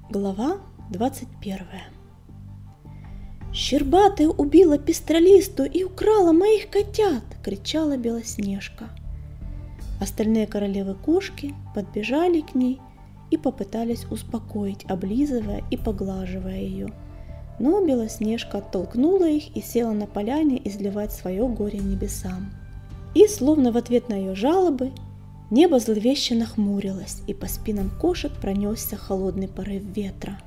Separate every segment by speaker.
Speaker 1: Глава 21. «Щербатая убила пестролисту и украла моих котят!» – кричала Белоснежка. Остальные королевы-кошки подбежали к ней и попытались успокоить, облизывая и поглаживая ее. Но Белоснежка оттолкнула их и села на поляне изливать свое горе небесам. И, словно в ответ на ее жалобы, небо зловеще нахмурилось, и по спинам кошек пронесся холодный порыв ветра.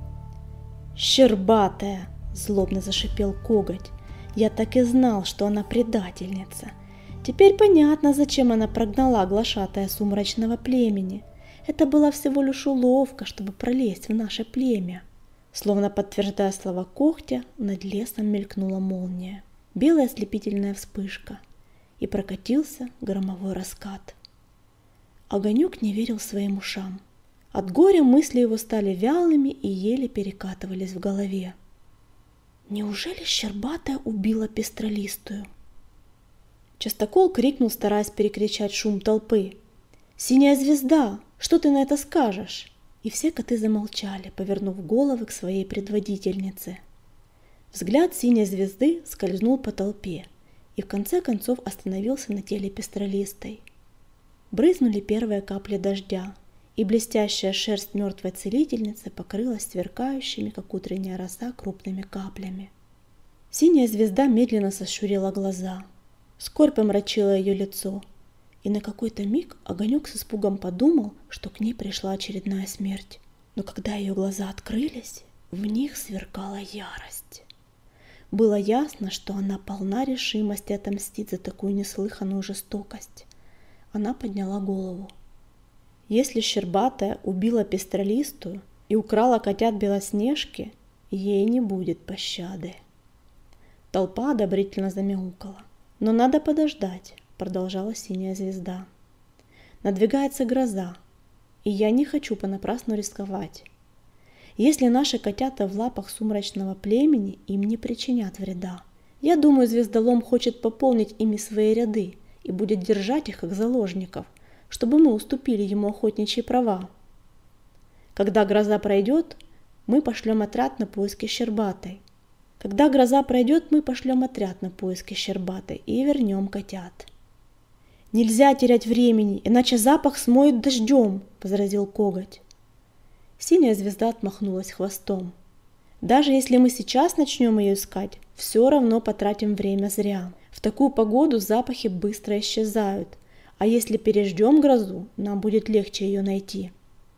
Speaker 1: «Щербатая!» – злобно зашипел Коготь. «Я так и знал, что она предательница. Теперь понятно, зачем она прогнала глашатая сумрачного племени. Это была всего лишь уловка, чтобы пролезть в наше племя». Словно подтверждая слова Когтя, над лесом мелькнула молния. Белая ослепительная вспышка, и прокатился громовой раскат. Огонек не верил своим ушам. От горя мысли его стали вялыми и еле перекатывались в голове. Неужели Щербатая убила пестролистую? Частокол крикнул, стараясь перекричать шум толпы. «Синяя звезда! Что ты на это скажешь?» И все коты замолчали, повернув головы к своей предводительнице. Взгляд синей звезды скользнул по толпе и в конце концов остановился на теле пестролистой. Брызнули первые капли дождя, и блестящая шерсть мертвой целительницы покрылась сверкающими, как утренняя роса, крупными каплями. Синяя звезда медленно сощурила глаза. Скорбь омрачила ее лицо, и на какой-то миг Огонек с испугом подумал, что к ней пришла очередная смерть. Но когда ее глаза открылись, в них сверкала ярость. Было ясно, что она полна решимости отомстить за такую неслыханную жестокость. Она подняла голову. Если Щербатая убила пестролистую и украла котят Белоснежки, ей не будет пощады. Толпа одобрительно замяукала. «Но надо подождать», — продолжала синяя звезда. «Надвигается гроза, и я не хочу понапрасну рисковать. Если наши котята в лапах сумрачного племени, им не причинят вреда. Я думаю, звездолом хочет пополнить ими свои ряды и будет держать их как заложников, чтобы мы уступили ему охотничьи права. Когда гроза пройдет, мы пошлем отряд на поиски Щербатой. И вернем котят». «Нельзя терять времени, иначе запах смоет дождем», — возразил Коготь. Синяя звезда отмахнулась хвостом. «Даже если мы сейчас начнем ее искать, все равно потратим время зря. В такую погоду запахи быстро исчезают, а если переждем грозу, нам будет легче ее найти».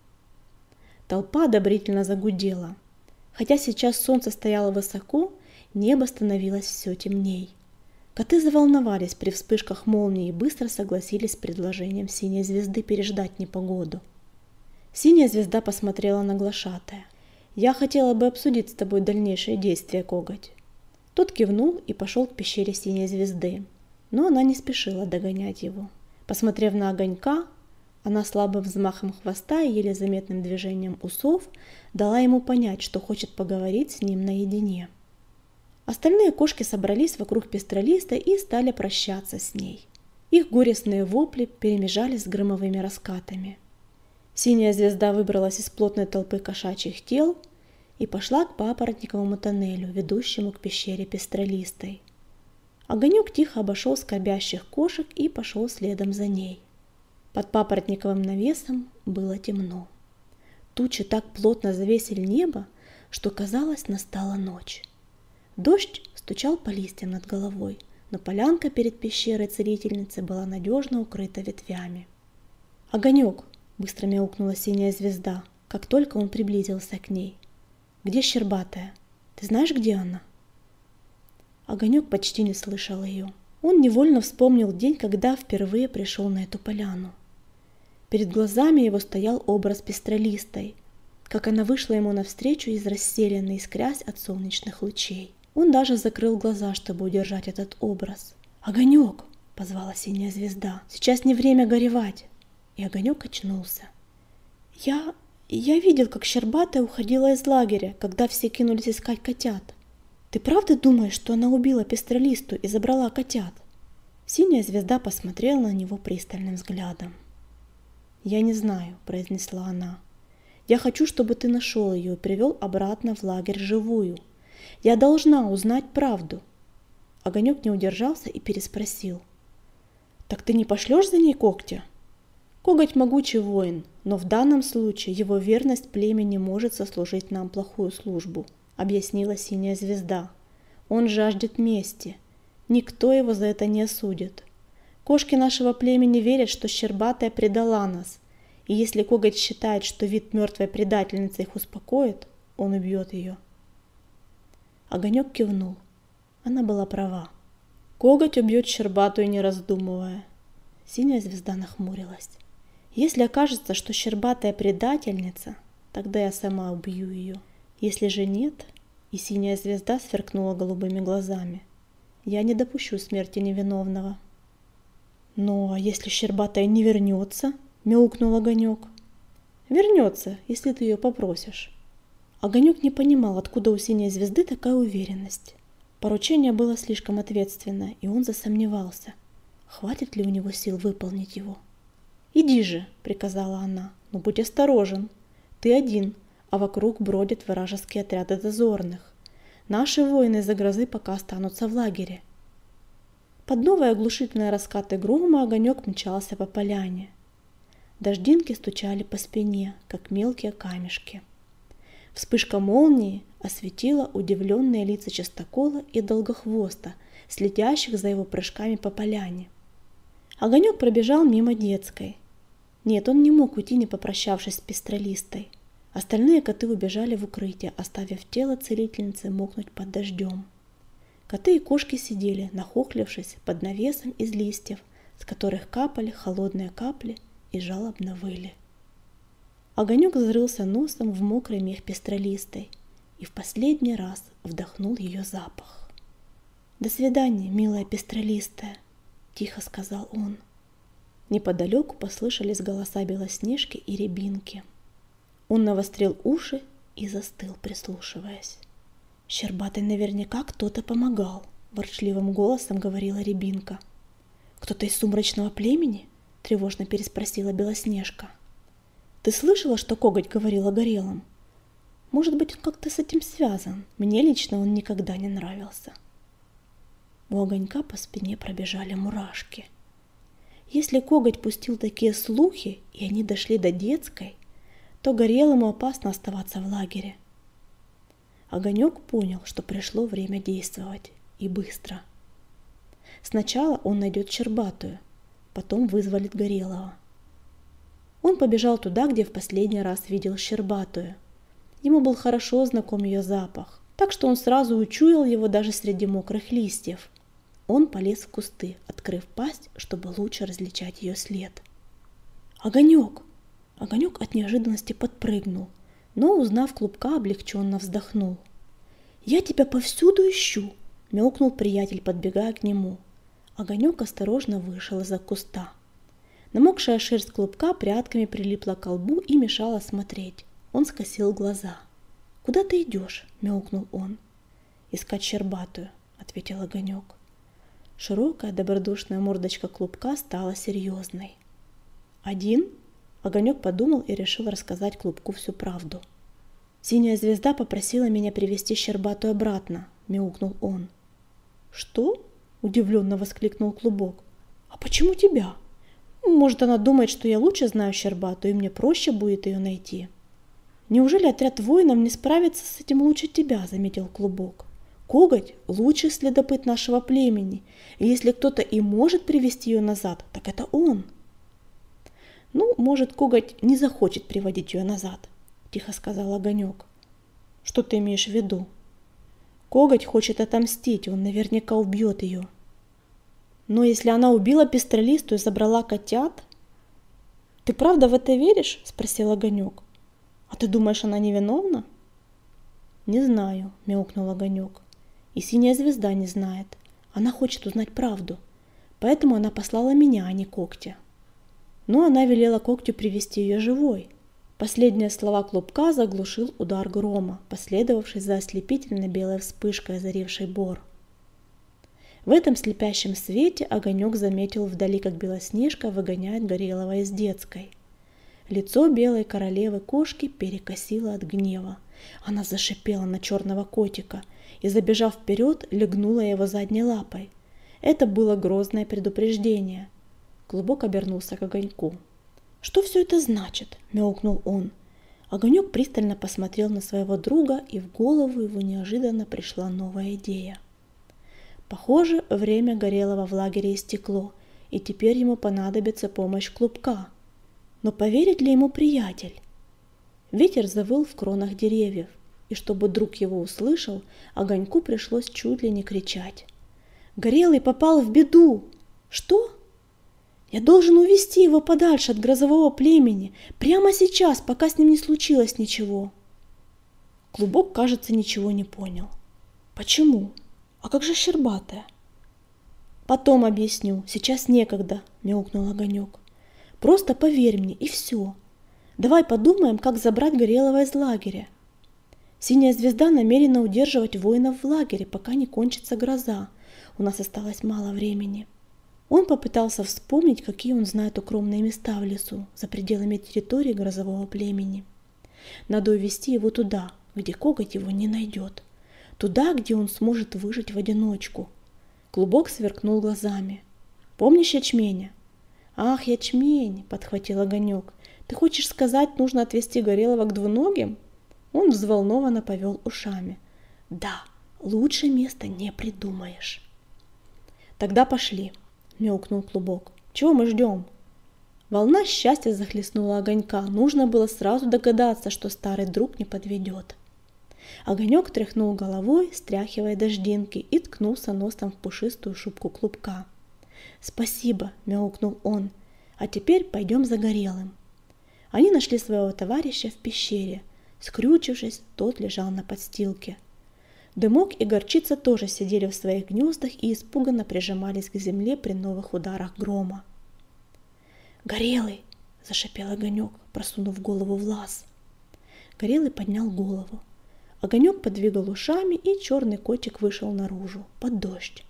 Speaker 1: Толпа одобрительно загудела. Хотя сейчас солнце стояло высоко, небо становилось все темней. Коты заволновались при вспышках молнии и быстро согласились с предложением синей звезды переждать непогоду. Синяя звезда посмотрела на глашатая. «Я хотела бы обсудить с тобой дальнейшие действия, Коготь». Тот кивнул и пошел к пещере синей звезды, но она не спешила догонять его. Посмотрев на Огонька, она слабым взмахом хвоста и еле заметным движением усов дала ему понять, что хочет поговорить с ним наедине. Остальные кошки собрались вокруг пестролиста и стали прощаться с ней. Их горестные вопли перемежались с громовыми раскатами. Синяя звезда выбралась из плотной толпы кошачьих тел и пошла к папоротниковому тоннелю, ведущему к пещере пестролистой. Огонек тихо обошел скорбящих кошек и пошел следом за ней. Под папоротниковым навесом было темно. Тучи так плотно завесили небо, что, казалось, настала ночь. Дождь стучал по листьям над головой, но полянка перед пещерой целительницы была надежно укрыта ветвями. «Огонек!» — быстро мяукнула синяя звезда, как только он приблизился к ней. «Где Щербатая? Ты знаешь, где она?» Огонек почти не слышал ее. Он невольно вспомнил день, когда впервые пришел на эту поляну. Перед глазами его стоял образ пестролистой, как она вышла ему навстречу из расселенной, искрясь от солнечных лучей. Он даже закрыл глаза, чтобы удержать этот образ. «Огонек!» — позвала синяя звезда. «Сейчас не время горевать!» И Огонек очнулся. Я видел, как Щербатая уходила из лагеря, когда все кинулись искать котят. Ты правда думаешь, что она убила пестролисту и забрала котят?» Синяя звезда посмотрела на него пристальным взглядом. «Я не знаю», — произнесла она. Я хочу, чтобы ты нашел ее и привел обратно в лагерь живую. Я должна узнать правду. Огонек не удержался и переспросил. Так ты не пошлешь за ней когтя? Коготь могучий воин, но в данном случае его верность племени может сослужить нам плохую службу, объяснила синяя звезда. Он жаждет мести. Никто его за это не осудит. Кошки нашего племени верят, что Щербатая предала нас, и если Коготь считает, что вид мертвой предательницы их успокоит, он убьет ее. Огонек кивнул. Она была права. Коготь убьет Щербатую, не раздумывая. Синяя звезда нахмурилась. Если окажется, что Щербатая предательница, тогда я сама убью ее. Если же нет, и синяя звезда сверкнула голубыми глазами, я не допущу смерти невиновного. Ну, а если Щербатая не вернется, мяукнул Огонек. Вернется, если ты ее попросишь. Огонек не понимал, откуда у синей звезды такая уверенность. Поручение было слишком ответственное, и он засомневался, хватит ли у него сил выполнить его. «Иди же», — приказала она, — «но будь осторожен. Ты один, а вокруг бродят вражеские отряды дозорных. Наши воины из-за грозы пока останутся в лагере». Под новые оглушительные раскаты грома Огонек мчался по поляне. Дождинки стучали по спине, как мелкие камешки. Вспышка молнии осветила удивленные лица Частокола и Долгохвоста, следящих за его прыжками по поляне. Огонек пробежал мимо детской. Нет, он не мог уйти, не попрощавшись с пестролистой. Остальные коты убежали в укрытие, оставив тело целительницы мокнуть под дождем. Коты и кошки сидели, нахохлившись под навесом из листьев, с которых капали холодные капли и жалобно выли. Огонек зарылся носом в мокрый мех пестролистой и в последний раз вдохнул ее запах. «До свидания, милая пестролистая», — тихо сказал он. Неподалеку послышались голоса Белоснежки и Рябинки. Он навострил уши и застыл, прислушиваясь. «Щербатой наверняка кто-то помогал», — ворчливым голосом говорила Рябинка. «Кто-то из сумрачного племени?» — тревожно переспросила Белоснежка. «Ты слышала, что Коготь говорил о Горелом? Может быть, он как-то с этим связан. Мне лично он никогда не нравился». У Огонька по спине пробежали мурашки. Если Коготь пустил такие слухи, и они дошли до детской, то Горелому опасно оставаться в лагере. Огонек понял, что пришло время действовать, и быстро. Сначала он найдет Щербатую, потом вызволит Горелого. Он побежал туда, где в последний раз видел Щербатую. Ему был хорошо знаком ее запах, так что он сразу учуял его даже среди мокрых листьев. Он полез в кусты, открыв пасть, чтобы лучше различать ее след. «Огонек!» Огонек от неожиданности подпрыгнул, но, узнав клубка, облегченно вздохнул. «Я тебя повсюду ищу!» — мяукнул приятель, подбегая к нему. Огонек осторожно вышел из-за куста. Намокшая шерсть клубка прядками прилипла к лбу и мешала смотреть. Он скосил глаза. «Куда ты идешь?» — мяукнул он. «Искать Щербатую», — ответил Огонек. Широкая добродушная мордочка клубка стала серьезной. «Один?» — Огонек подумал и решил рассказать клубку всю правду. «Синяя звезда попросила меня привести Щербатую обратно», — мяукнул он. «Что?» — удивленно воскликнул клубок. «А почему тебя? Может, она думает, что я лучше знаю Щербатую, и мне проще будет ее найти». «Неужели отряд воинов не справится с этим лучше тебя?» — заметил клубок. «Коготь — лучший следопыт нашего племени, и если кто-то и может привести ее назад, так это он». «Ну, может, Коготь не захочет приводить ее назад», — тихо сказал Огонек. «Что ты имеешь в виду?» «Коготь хочет отомстить, он наверняка убьет ее». «Но если она убила пестролисту и забрала котят...» «Ты правда в это веришь?» — спросил Огонек. «А ты думаешь, она невиновна?» «Не знаю», — мяукнул Огонек. «И синяя звезда не знает. Она хочет узнать правду. Поэтому она послала меня, а не Когтя. Но она велела Когтю привести ее живой». Последние слова клубка заглушил удар грома, последовавший за ослепительной белой вспышкой, озарившей бор. В этом слепящем свете Огонек заметил вдали, как Белоснежка выгоняет Горелого из детской. Лицо белой королевы кошки перекосило от гнева. Она зашипела на черного котика и, забежав вперед, легнула его задней лапой. Это было грозное предупреждение. Клубок обернулся к Огоньку. «Что все это значит?» – мяукнул он. Огонек пристально посмотрел на своего друга, и в голову его неожиданно пришла новая идея. Похоже, время Горелого в лагере истекло, и теперь ему понадобится помощь Клубка. Но поверит ли ему приятель? Ветер завыл в кронах деревьев, и чтобы друг его услышал, Огоньку пришлось чуть ли не кричать. «Горелый попал в беду!» «Что?» «Я должен увести его подальше от грозового племени, прямо сейчас, пока с ним не случилось ничего». Клубок, кажется, ничего не понял. «Почему? А как же Щербатая?» «Потом объясню, сейчас некогда», — мяукнул Огонек. «Просто поверь мне, и все. Давай подумаем, как забрать Горелого из лагеря. Синяя звезда намерена удерживать воинов в лагере, пока не кончится гроза. У нас осталось мало времени». Он попытался вспомнить, какие он знает укромные места в лесу, за пределами территории грозового племени. Надо увести его туда, где коготь его не найдет. Туда, где он сможет выжить в одиночку. Клубок сверкнул глазами. «Помнишь ячменя?» «Ах, ячмень!» — подхватил Огонек. «Ты хочешь сказать, нужно отвезти Горелого к двуногим?» Он взволнованно повел ушами. «Да, лучше места не придумаешь». «Тогда пошли», — мяукнул Клубок. «Чего мы ждем?» Волна счастья захлестнула Огонька. Нужно было сразу догадаться, что старый друг не подведет. Огонек тряхнул головой, стряхивая дождинки, и ткнулся носом в пушистую шубку Клубка. «Спасибо», — мяукнул он. «А теперь пойдем за Горелым». Они нашли своего товарища в пещере. Скрючившись, тот лежал на подстилке. Дымок и Горчица тоже сидели в своих гнездах и испуганно прижимались к земле при новых ударах грома. «Горелый!» – зашипел Огонек, просунув голову в лаз. Горелый поднял голову. Огонек подвигал ушами, и черный котик вышел наружу, под дождь.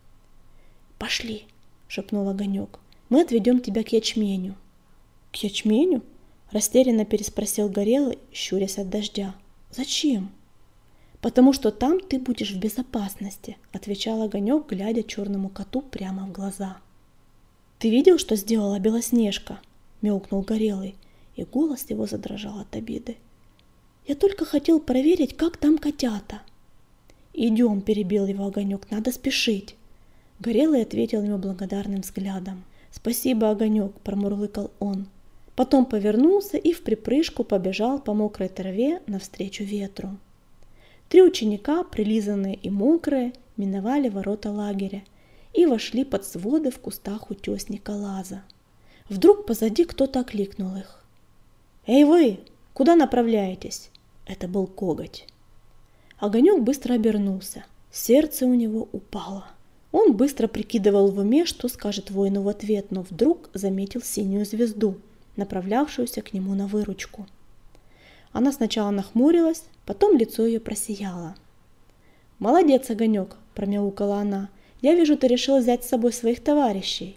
Speaker 1: «Пошли!» – шепнул Огонек. «Мы отведем тебя к ячменю». «К ячменю?» – растерянно переспросил Горелый, щурясь от дождя. «Зачем?» «Потому что там ты будешь в безопасности», — отвечал Огонек, глядя черному коту прямо в глаза. «Ты видел, что сделала Белоснежка?» — мяукнул Горелый, и голос его задрожал от обиды. «Я только хотел проверить, как там котята». «Идем», — перебил его Огонек, — «надо спешить». Горелый ответил ему благодарным взглядом. «Спасибо, Огонек», — промурлыкал он. Потом повернулся и вприпрыжку побежал по мокрой траве навстречу ветру. 3 ученика, прилизанные и мокрые, миновали ворота лагеря и вошли под своды в кустах утесника Лаза. Вдруг позади кто-то окликнул их. «Эй вы, куда направляетесь?» Это был Коготь. Огонек быстро обернулся. Сердце у него упало. Он быстро прикидывал в уме, что скажет воину в ответ, но вдруг заметил синюю звезду, направлявшуюся к нему на выручку. Она сначала нахмурилась, потом лицо ее просияло. «Молодец, Огонек!» – промяукала она. «Я вижу, ты решил взять с собой своих товарищей».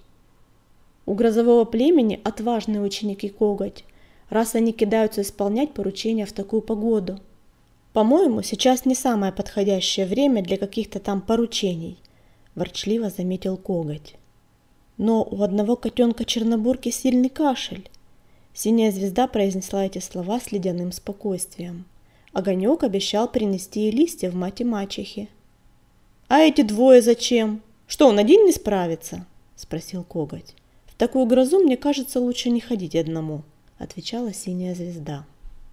Speaker 1: У грозового племени отважные ученики Коготь, раз они кидаются исполнять поручения в такую погоду. По-моему, сейчас не самое подходящее время для каких-то там поручений, ворчливо заметил Коготь. Но у одного котенка Чернобурки сильный кашель. Синяя звезда произнесла эти слова с ледяным спокойствием. Огонек обещал принести ей листья в мать и мачехи. «А эти двое зачем? Что, он один не справится?» – спросил Коготь. «В такую грозу, мне кажется, лучше не ходить одному», – отвечала синяя звезда.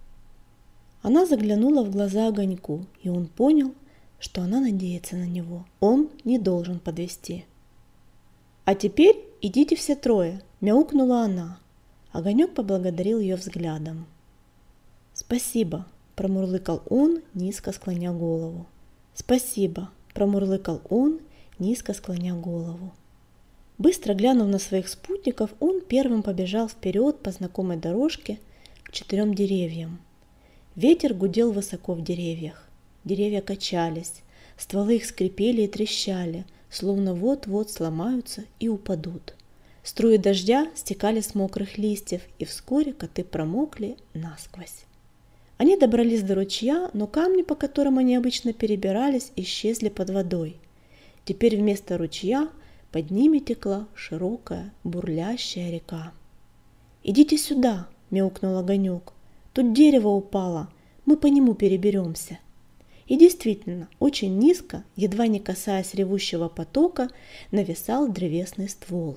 Speaker 1: Она заглянула в глаза Огоньку, и он понял, что она надеется на него. Он не должен подвести. «А теперь идите все трое», – мяукнула она. Огонек поблагодарил ее взглядом. «Спасибо», – промурлыкал он, низко склоня голову. «Спасибо», – промурлыкал он, низко склоня голову. Быстро глянув на своих спутников, он первым побежал вперед по знакомой дорожке к 4 деревьям. Ветер гудел высоко в деревьях. Деревья качались, стволы их скрипели и трещали, словно вот-вот сломаются и упадут. Струи дождя стекали с мокрых листьев, и вскоре коты промокли насквозь. Они добрались до ручья, но камни, по которым они обычно перебирались, исчезли под водой. Теперь вместо ручья под ними текла широкая, бурлящая река. «Идите сюда!» – мяукнул Огонек. «Тут дерево упало, мы по нему переберемся». И действительно, очень низко, едва не касаясь ревущего потока, нависал древесный ствол.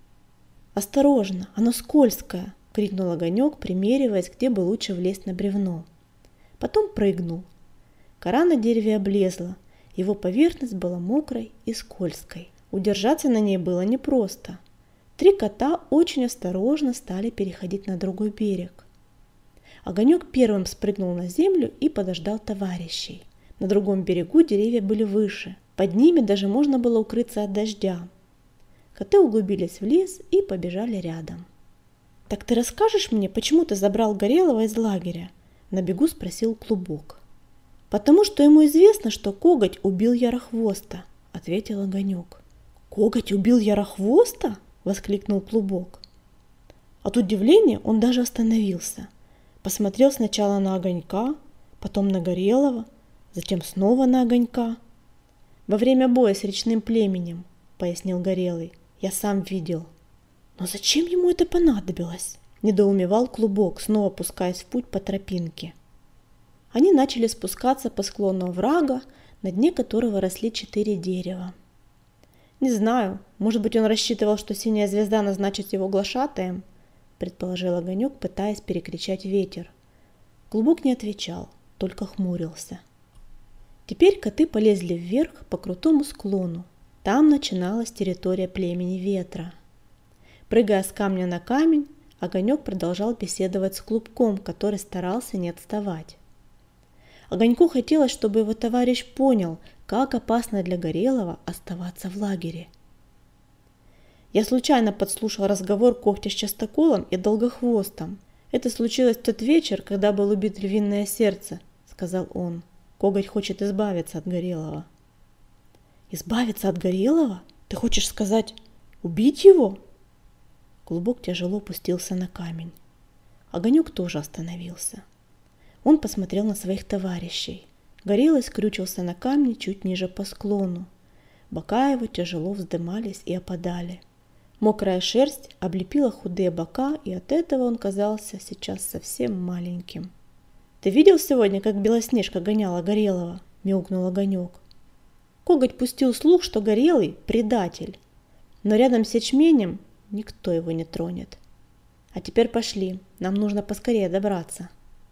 Speaker 1: «Осторожно, оно скользкое!» – крикнул Огонек, примериваясь, где бы лучше влезть на бревно. Потом прыгнул. Кора на дереве облезла, его поверхность была мокрой и скользкой. Удержаться на ней было непросто. 3 кота очень осторожно стали переходить на другой берег. Огонек первым спрыгнул на землю и подождал товарищей. На другом берегу деревья были выше, под ними даже можно было укрыться от дождя. Коты углубились в лес и побежали рядом. «Так ты расскажешь мне, почему ты забрал Горелого из лагеря?» – на бегу спросил Клубок. «Потому что ему известно, что Коготь убил Ярохвоста», – ответил Огонек. «Коготь убил Ярохвоста?» – воскликнул Клубок. От удивления он даже остановился. Посмотрел сначала на Огонька, потом на Горелого, затем снова на Огонька. «Во время боя с речным племенем», – пояснил Горелый, – «я сам видел». «Но зачем ему это понадобилось?» – недоумевал Клубок, снова пускаясь в путь по тропинке. Они начали спускаться по склону оврага, на дне которого росли 4 дерева. «Не знаю, может быть, он рассчитывал, что синяя звезда назначит его глашатаем?» – предположил Огонек, пытаясь перекричать ветер. Клубок не отвечал, только хмурился. Теперь коты полезли вверх по крутому склону. Там начиналась территория племени Ветра. Прыгая с камня на камень, Огонек продолжал беседовать с Клубком, который старался не отставать. Огоньку хотелось, чтобы его товарищ понял, как опасно для Горелого оставаться в лагере. «Я случайно подслушал разговор Когтя с Частоколом и Долгохвостом. Это случилось в тот вечер, когда был убит Львиное Сердце», — сказал он. «Коготь хочет избавиться от Горелого». «Избавиться от Горелого? Ты хочешь сказать, убить его?» Клубок тяжело опустился на камень. Огонек тоже остановился. Он посмотрел на своих товарищей. Горелый скрючился на камне чуть ниже по склону. Бока его тяжело вздымались и опадали. Мокрая шерсть облепила худые бока, и от этого он казался сейчас совсем маленьким. «Ты видел сегодня, как Белоснежка гоняла Горелого?» – мяукнул Огонек. Коготь пустил слух, что Горелый – предатель. Но рядом с ячменем никто его не тронет. А теперь пошли, нам нужно поскорее добраться.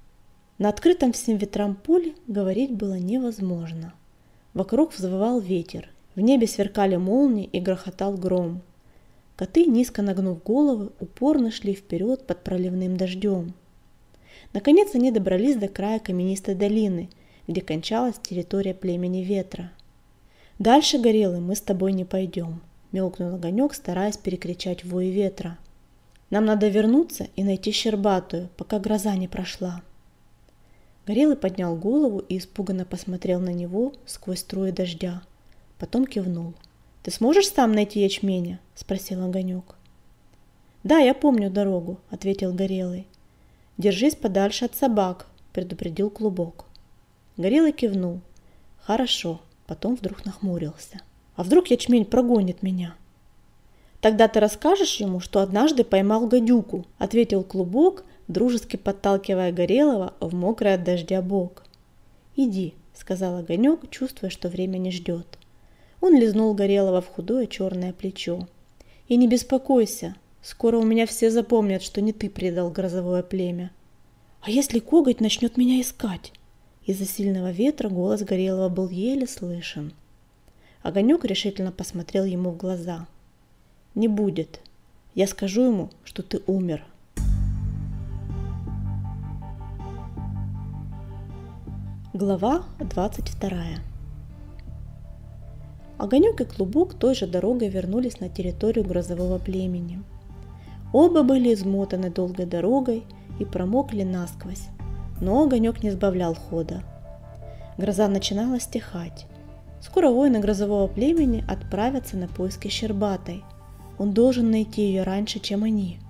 Speaker 1: На открытом всем ветрам поле говорить было невозможно. Вокруг взвывал ветер, в небе сверкали молнии и грохотал гром. Коты, низко нагнув головы, упорно шли вперед под проливным дождем. Наконец они добрались до края каменистой долины, где кончалась территория племени Ветра. «Дальше, Горелый, мы с тобой не пойдем», – мяукнул Огонек, стараясь перекричать вой ветра. «Нам надо вернуться и найти Щербатую, пока гроза не прошла». Горелый поднял голову и испуганно посмотрел на него сквозь струи дождя. Потом кивнул. «Ты сможешь сам найти ячменя?» – спросил Огонек. «Да, я помню дорогу», – ответил Горелый. «Держись подальше от собак», – предупредил Клубок. Горелый кивнул. «Хорошо», потом вдруг нахмурился. «А вдруг ячмень прогонит меня?» «Тогда ты расскажешь ему, что однажды поймал гадюку», – ответил Клубок, дружески подталкивая Горелого в мокрый от дождя бок. «Иди», – сказал Огонек, чувствуя, что время не ждет. Он лизнул Горелого в худое черное плечо. «И не беспокойся, скоро у меня все запомнят, что не ты предал грозовое племя». «А если Коготь начнет меня искать?» Из-за сильного ветра голос Горелого был еле слышен. Огонек решительно посмотрел ему в глаза. «Не будет. Я скажу ему, что ты умер». Глава 22. Огонек и Клубок той же дорогой вернулись на территорию грозового племени. Оба были измотаны долгой дорогой и промокли насквозь, но Огонек не сбавлял хода. Гроза начинала стихать. Скоро воины грозового племени отправятся на поиски Щербатой. Он должен найти ее раньше, чем они.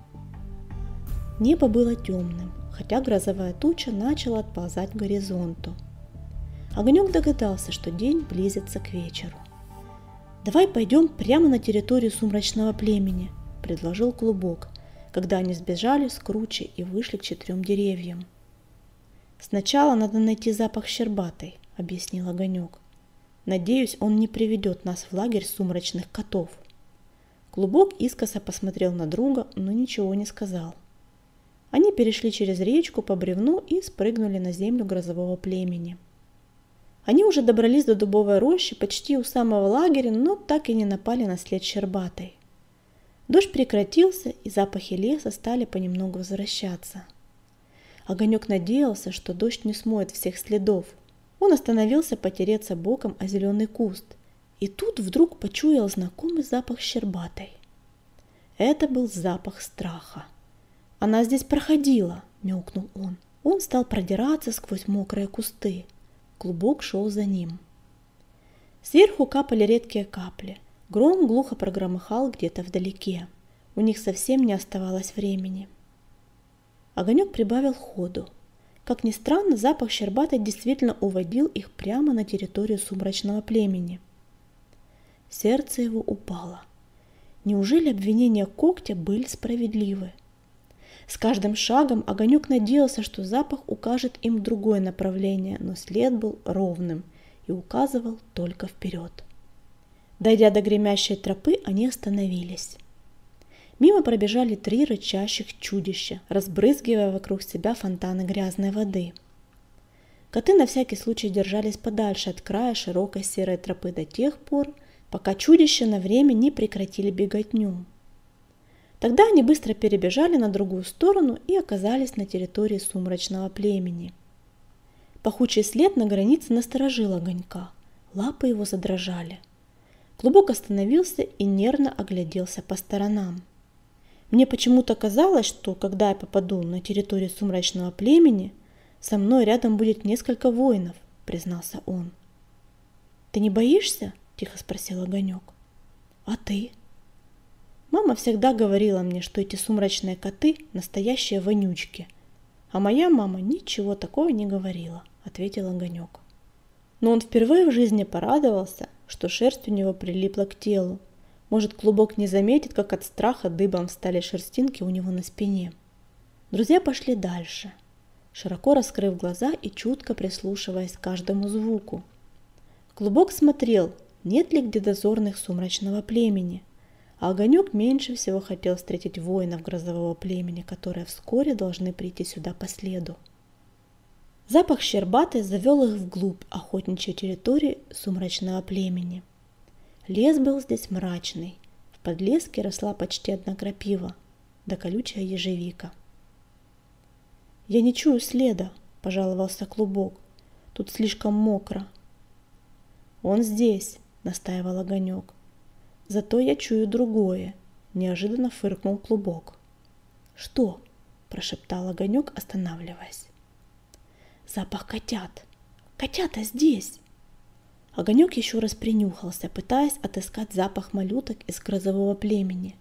Speaker 1: Небо было темным, хотя грозовая туча начала отползать к горизонту. Огонек догадался, что день близится к вечеру. «Давай пойдем прямо на территорию сумрачного племени», – предложил Клубок, когда они сбежали с кручи и вышли к 4 деревьям. «Сначала надо найти запах щербатой», – объяснил Огонек. «Надеюсь, он не приведет нас в лагерь сумрачных котов». Клубок искоса посмотрел на друга, но ничего не сказал. Они перешли через речку по бревну и спрыгнули на землю грозового племени. Они уже добрались до дубовой рощи почти у самого лагеря, но так и не напали на след щербатой. Дождь прекратился, и запахи леса стали понемногу возвращаться. Огонек надеялся, что дождь не смоет всех следов. Он остановился потереться боком о зеленый куст, и тут вдруг почуял знакомый запах щербатой. Это был запах страха. «Она здесь проходила», – мяукнул он. Он стал продираться сквозь мокрые кусты. Клубок шел за ним. Сверху капали редкие капли. Гром глухо прогромыхал где-то вдалеке. У них совсем не оставалось времени. Огонек прибавил ходу. Как ни странно, запах щербатой действительно уводил их прямо на территорию сумрачного племени. Сердце его упало. Неужели обвинения когтя были справедливы? С каждым шагом Огонек надеялся, что запах укажет им в другое направление, но след был ровным и указывал только вперед. Дойдя до гремящей тропы, они остановились. Мимо пробежали 3 рычащих чудища, разбрызгивая вокруг себя фонтаны грязной воды. Коты на всякий случай держались подальше от края широкой серой тропы до тех пор, пока чудища на время не прекратили беготню. Тогда они быстро перебежали на другую сторону и оказались на территории сумрачного племени. Пахучий след на границе насторожил Огонька. Лапы его задрожали. Клубок остановился и нервно огляделся по сторонам. «Мне почему-то казалось, что, когда я попаду на территорию сумрачного племени, со мной рядом будет несколько воинов», — признался он. «Ты не боишься?» — тихо спросил Огонек. «А ты?» «Мама всегда говорила мне, что эти сумрачные коты — настоящие вонючки. А моя мама ничего такого не говорила», — ответил Огонек. Но он впервые в жизни порадовался, что шерсть у него прилипла к телу. Может, Клубок не заметит, как от страха дыбом встали шерстинки у него на спине. Друзья пошли дальше, широко раскрыв глаза и чутко прислушиваясь к каждому звуку. Клубок смотрел, нет ли где дозорных сумрачного племени, а Огонек меньше всего хотел встретить воинов грозового племени, которые вскоре должны прийти сюда по следу. Запах щербатой завел их вглубь охотничьей территории сумрачного племени. Лес был здесь мрачный, в подлеске росла почти одна крапива, да колючая ежевика. «Я не чую следа», — пожаловался Клубок, — «тут слишком мокро». «Он здесь», — настаивал Огонек. «Зато я чую другое», — неожиданно фыркнул Клубок. «Что?» – прошептал Огонек, останавливаясь. «Запах котят! Котята здесь!» Огонек еще раз принюхался, пытаясь отыскать запах малюток из грозового племени.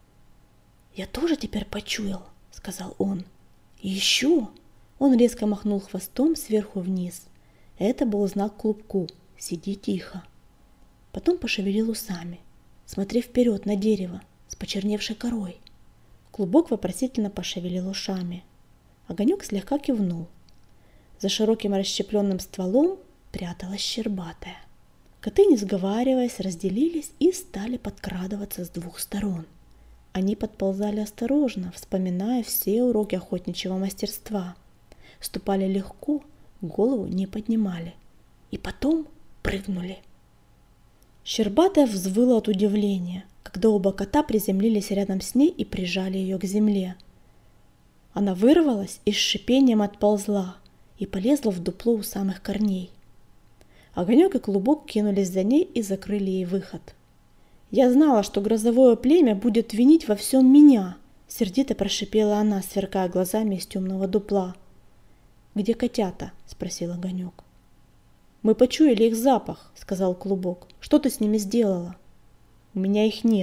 Speaker 1: «Я тоже теперь почуял», — сказал он. «И еще!» Он резко махнул хвостом сверху вниз. Это был знак Клубку: «Сиди тихо». Потом пошевелил усами, смотрев вперед на дерево с почерневшей корой. Клубок вопросительно пошевелил ушами. Огонек слегка кивнул. За широким расщепленным стволом пряталась щербатая. Коты, не сговариваясь, разделились и стали подкрадываться с 2 сторон. Они подползали осторожно, вспоминая все уроки охотничьего мастерства. Ступали легко, голову не поднимали. И потом прыгнули. Щербатая взвыла от удивления, когда оба кота приземлились рядом с ней и прижали ее к земле. Она вырвалась и с шипением отползла и полезла в дупло у самых корней. Огонек и Клубок кинулись за ней и закрыли ей выход. «Я знала, что грозовое племя будет винить во всем меня», — сердито прошипела она, сверкая глазами из темного дупла. «Где котята?» — спросил Огонек. «Мы почуяли их запах», — сказал Клубок. «Что ты с ними сделала?» «У меня их нет», —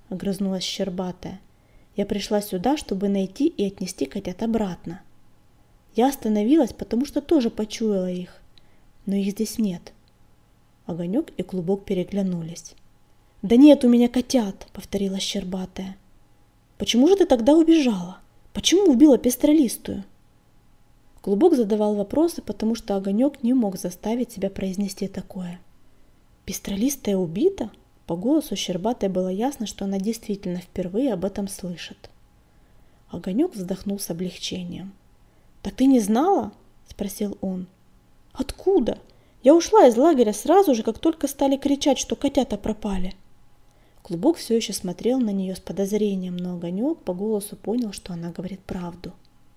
Speaker 1: огрызнулась Щербатая. «Я пришла сюда, чтобы найти и отнести котят обратно. Я остановилась, потому что тоже почуяла их, но их здесь нет». Огонек и Клубок переглянулись. «Да нет у меня котят», — повторила Щербатая. «Почему же ты тогда убежала? Почему убила пестролистую?» Клубок задавал вопросы, потому что Огонек не мог заставить себя произнести такое. «Пестролистая убита?» По голосу Щербатой было ясно, что она действительно впервые об этом слышит. Огонек вздохнул с облегчением. «Так ты не знала?» – спросил он. «Откуда? Я ушла из лагеря сразу же, как только стали кричать, что котята пропали». Клубок все еще смотрел на нее с подозрением, но Огонек по голосу понял, что она говорит правду.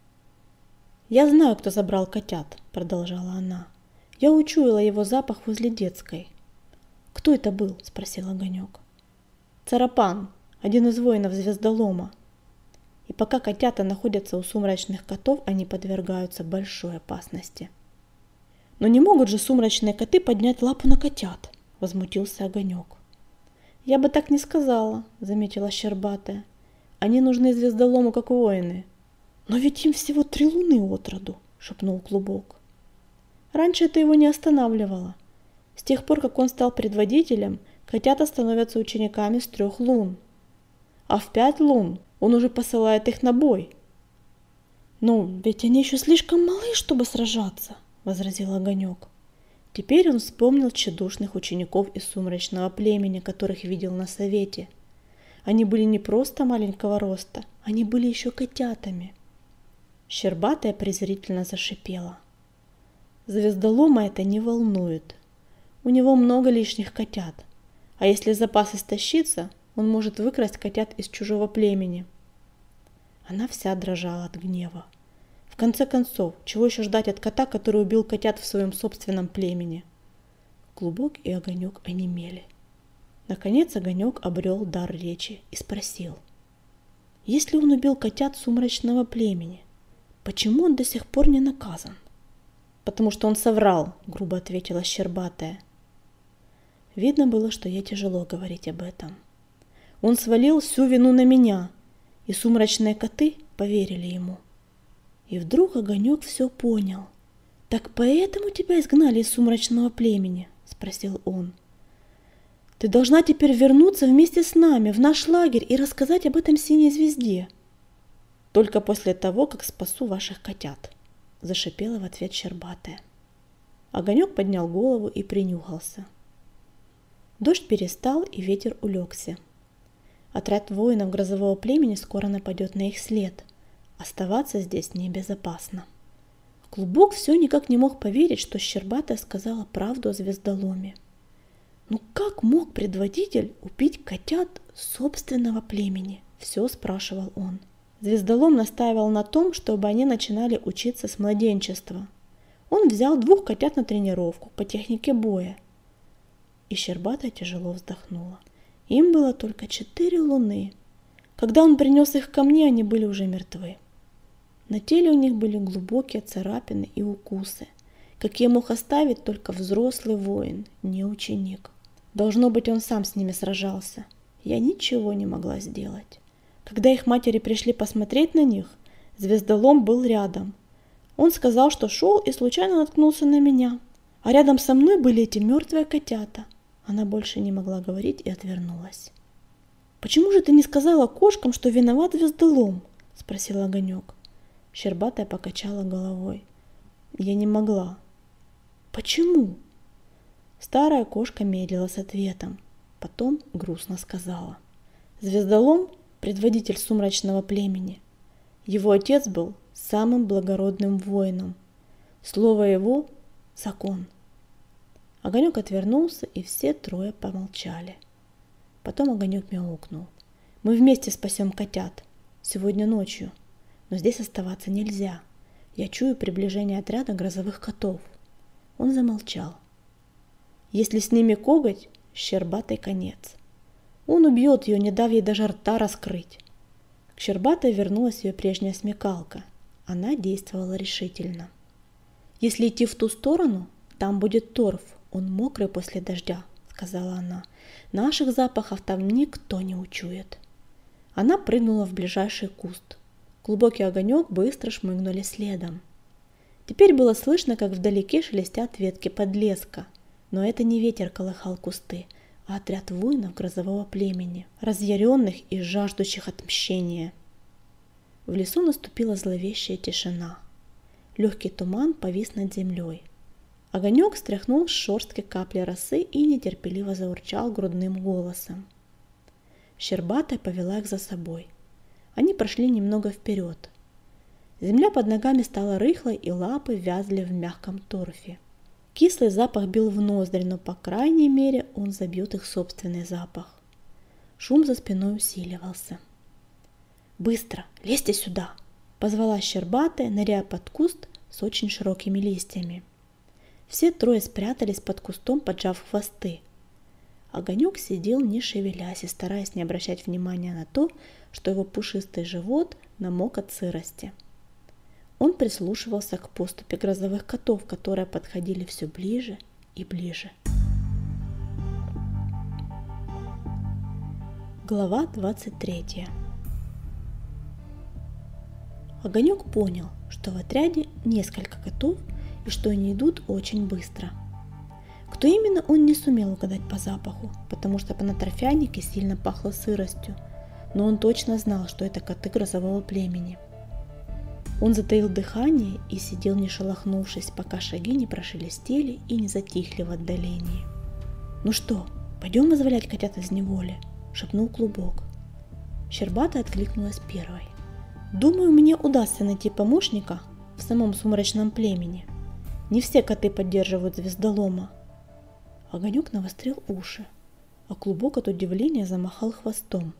Speaker 1: «Я знаю, кто забрал котят», – продолжала она. «Я учуяла его запах возле детской». «Кто это был?» – спросил Огонек. «Царапан, один из воинов Звездолома. И пока котята находятся у сумрачных котов, они подвергаются большой опасности». «Но не могут же сумрачные коты поднять лапу на котят?» – возмутился Огонек. «Я бы так не сказала», – заметила Щербатая. «Они нужны Звездолому как воины». «Но ведь им всего 3 луны от роду», – шепнул Клубок. «Раньше это его не останавливало. С тех пор, как он стал предводителем, котята становятся учениками с 3 лун. А в 5 лун он уже посылает их на бой». «Ну, ведь они еще слишком малы, чтобы сражаться», — возразил Огонек. Теперь он вспомнил тщедушных учеников из сумрачного племени, которых видел на совете. Они были не просто маленького роста, они были еще котятами. Щербатая презрительно зашипела. «Звездолома это не волнует. У него много лишних котят, а если запас истощится, он может выкрасть котят из чужого племени». Она вся дрожала от гнева. В конце концов, чего еще ждать от кота, который убил котят в своем собственном племени? Клубок и Огонек онемели. Наконец Огонек обрел дар речи и спросил. «Если он убил котят сумрачного племени, почему он до сих пор не наказан?» «Потому что он соврал», — грубо ответила Щербатая. Видно было, что ей тяжело говорить об этом. Он свалил всю вину на меня, и сумрачные коты поверили ему. И вдруг Огонек все понял. «Так поэтому тебя изгнали из сумрачного племени?» – спросил он. «Ты должна теперь вернуться вместе с нами в наш лагерь и рассказать об этом синей звезде». «Только после того, как спасу ваших котят», – зашипела в ответ Щербатая. Огонек поднял голову и принюхался. Дождь перестал, и ветер улегся. Отряд воинов грозового племени скоро нападет на их след. Оставаться здесь небезопасно. Клубок все никак не мог поверить, что Щербатая сказала правду о Звездоломе. Ну как мог предводитель убить котят собственного племени? Все спрашивал он. Звездолом настаивал на том, чтобы они начинали учиться с младенчества. Он взял 2 котят на тренировку по технике боя. И Щербатая тяжело вздохнула. Им было только 4 луны. Когда он принес их ко мне, они были уже мертвы. На теле у них были глубокие царапины и укусы, какие мог оставить только взрослый воин, не ученик. Должно быть, он сам с ними сражался. Я ничего не могла сделать. Когда их матери пришли посмотреть на них, Звездолом был рядом. Он сказал, что шел и случайно наткнулся на меня. А рядом со мной были эти мертвые котята. Она больше не могла говорить и отвернулась. «Почему же ты не сказала кошкам, что виноват Звездолом?» – спросил Огонек. Щербатая покачала головой. «Я не могла». «Почему?» Старая кошка медлила с ответом. Потом грустно сказала. «Звездолом – предводитель сумрачного племени. Его отец был самым благородным воином. Слово его – закон». Огонек отвернулся, и все 3 помолчали. Потом Огонек мяукнул. «Мы вместе спасем котят. Сегодня ночью. Но здесь оставаться нельзя. Я чую приближение отряда грозовых котов». Он замолчал. «Если с ними коготь, Щербатой конец. Он убьет ее, не дав ей даже рта раскрыть». К Щербатой вернулась ее прежняя смекалка. Она действовала решительно. «Если идти в ту сторону, там будет торф. Он мокрый после дождя», — сказала она. «Наших запахов там никто не учует». Она прыгнула в ближайший куст. Клубок и Огонек быстро шмыгнули следом. Теперь было слышно, как вдалеке шелестят ветки подлеска, но это не ветер колыхал кусты, а отряд воинов грозового племени, разъяренных и жаждущих отмщения. В лесу наступила зловещая тишина. Легкий туман повис над землей. Огонек стряхнул с шерстки капли росы и нетерпеливо заурчал грудным голосом. Щербатая повела их за собой. Они прошли немного вперед. Земля под ногами стала рыхлой, и лапы вязли в мягком торфе. Кислый запах бил в ноздри, но, по крайней мере, он забьет их собственный запах. Шум за спиной усиливался. «Быстро, лезьте сюда!» — позвала Щербатая, ныряя под куст с очень широкими листьями. Все трое спрятались под кустом, поджав хвосты. Огонек сидел, не шевелясь и стараясь не обращать внимания на то, что его пушистый живот намок от сырости. Он прислушивался к поступе грозовых котов, которые подходили все ближе и ближе. Глава 23. Огонек понял, что в отряде несколько котов и что они идут очень быстро. Кто именно, он не сумел угадать по запаху, потому что на торфянике сильно пахло сыростью, но он точно знал, что это коты грозового племени. Он затаил дыхание и сидел не шелохнувшись, пока шаги не прошелестели и не затихли в отдалении. «Ну что, пойдем вызволять котят из неволи?» — шепнул Клубок. Щербатая откликнулась первой. «Думаю, мне удастся найти помощника в самом сумрачном племени. Не все коты поддерживают Звездолома». Огонек навострил уши, а Клубок от удивления замахал хвостом.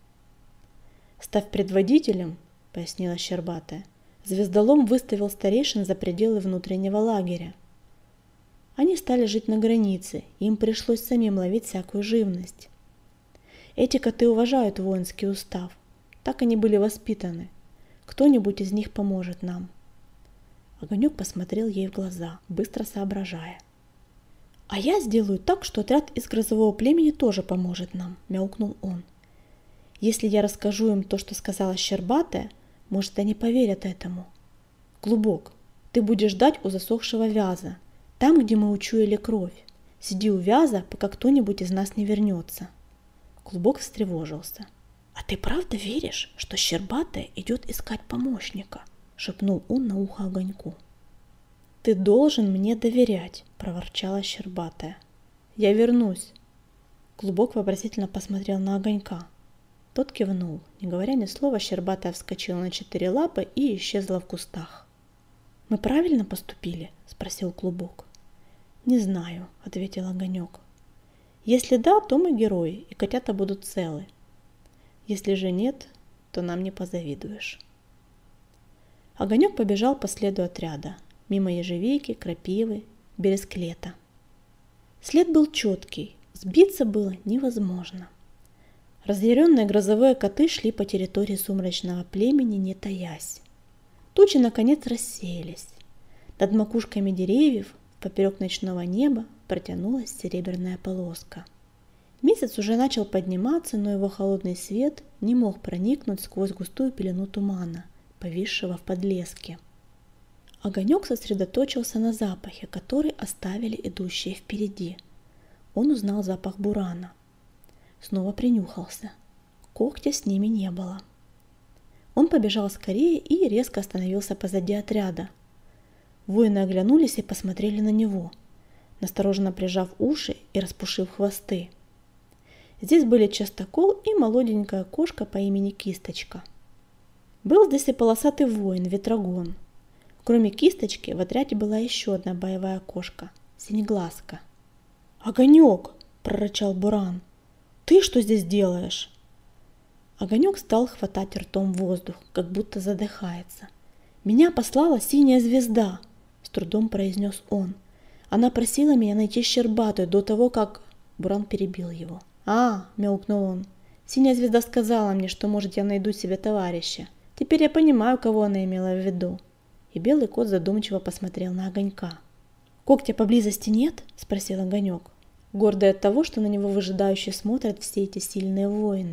Speaker 1: «Став предводителем, — пояснила Щербатая, — Звездолом выставил старейшин за пределы внутреннего лагеря. Они стали жить на границе, и им пришлось самим ловить всякую живность. Эти коты уважают воинский устав, так они были воспитаны. Кто-нибудь из них поможет нам». Огонек посмотрел ей в глаза, быстро соображая. «А я сделаю так, что отряд из грозового племени тоже поможет нам», — мяукнул он. «Если я расскажу им то, что сказала Щербатая, может, они поверят этому. Клубок, ты будешь ждать у засохшего вяза, там, где мы учуяли кровь. Сиди у вяза, пока кто-нибудь из нас не вернется». Клубок встревожился. «А ты правда веришь, что Щербатая идет искать помощника?» — шепнул он на ухо Огоньку. «Ты должен мне доверять», — проворчала Щербатая. «Я вернусь». Клубок вопросительно посмотрел на Огонька. Тот кивнул. Не говоря ни слова, Щербатая вскочила на 4 лапы и исчезла в кустах. «Мы правильно поступили?» — спросил Клубок. «Не знаю», — ответил Огонек. «Если да, то мы герои, и котята будут целы. Если же нет, то нам не позавидуешь». Огонек побежал по следу отряда, мимо ежевики, крапивы, бересклета. След был четкий, сбиться было невозможно. Разъяренные грозовые коты шли по территории сумрачного племени, не таясь. Тучи наконец рассеялись. Над макушками деревьев, поперек ночного неба, протянулась серебряная полоска. Месяц уже начал подниматься, но его холодный свет не мог проникнуть сквозь густую пелену тумана, повисшего в подлеске. Огонек сосредоточился на запахе, который оставили идущие впереди. Он узнал запах бурана. Снова принюхался. Когтя с ними не было. Он побежал скорее и резко остановился позади отряда. Воины оглянулись и посмотрели на него, настороженно прижав уши и распушив хвосты. Здесь были частокол и молоденькая кошка по имени Кисточка. Был здесь и полосатый воин Ветрогон. Кроме Кисточки в отряде была еще одна боевая кошка – Синеглазка. «Огонек!» – прорычал Буран. «Ты что здесь делаешь?» Огонек стал хватать ртом воздух, как будто задыхается. «Меня послала синяя звезда!» – с трудом произнес он. «Она просила меня найти Щербатую до того, как...» Буран перебил его. «А!» – мяукнул он. «Синяя звезда сказала мне, что, может, я найду себе товарища. Теперь я понимаю, кого она имела в виду». И белый кот задумчиво посмотрел на Огонька. «Когтя поблизости нет?» – спросил Огонек, гордый от того, что на него выжидающе смотрят все эти сильные воины.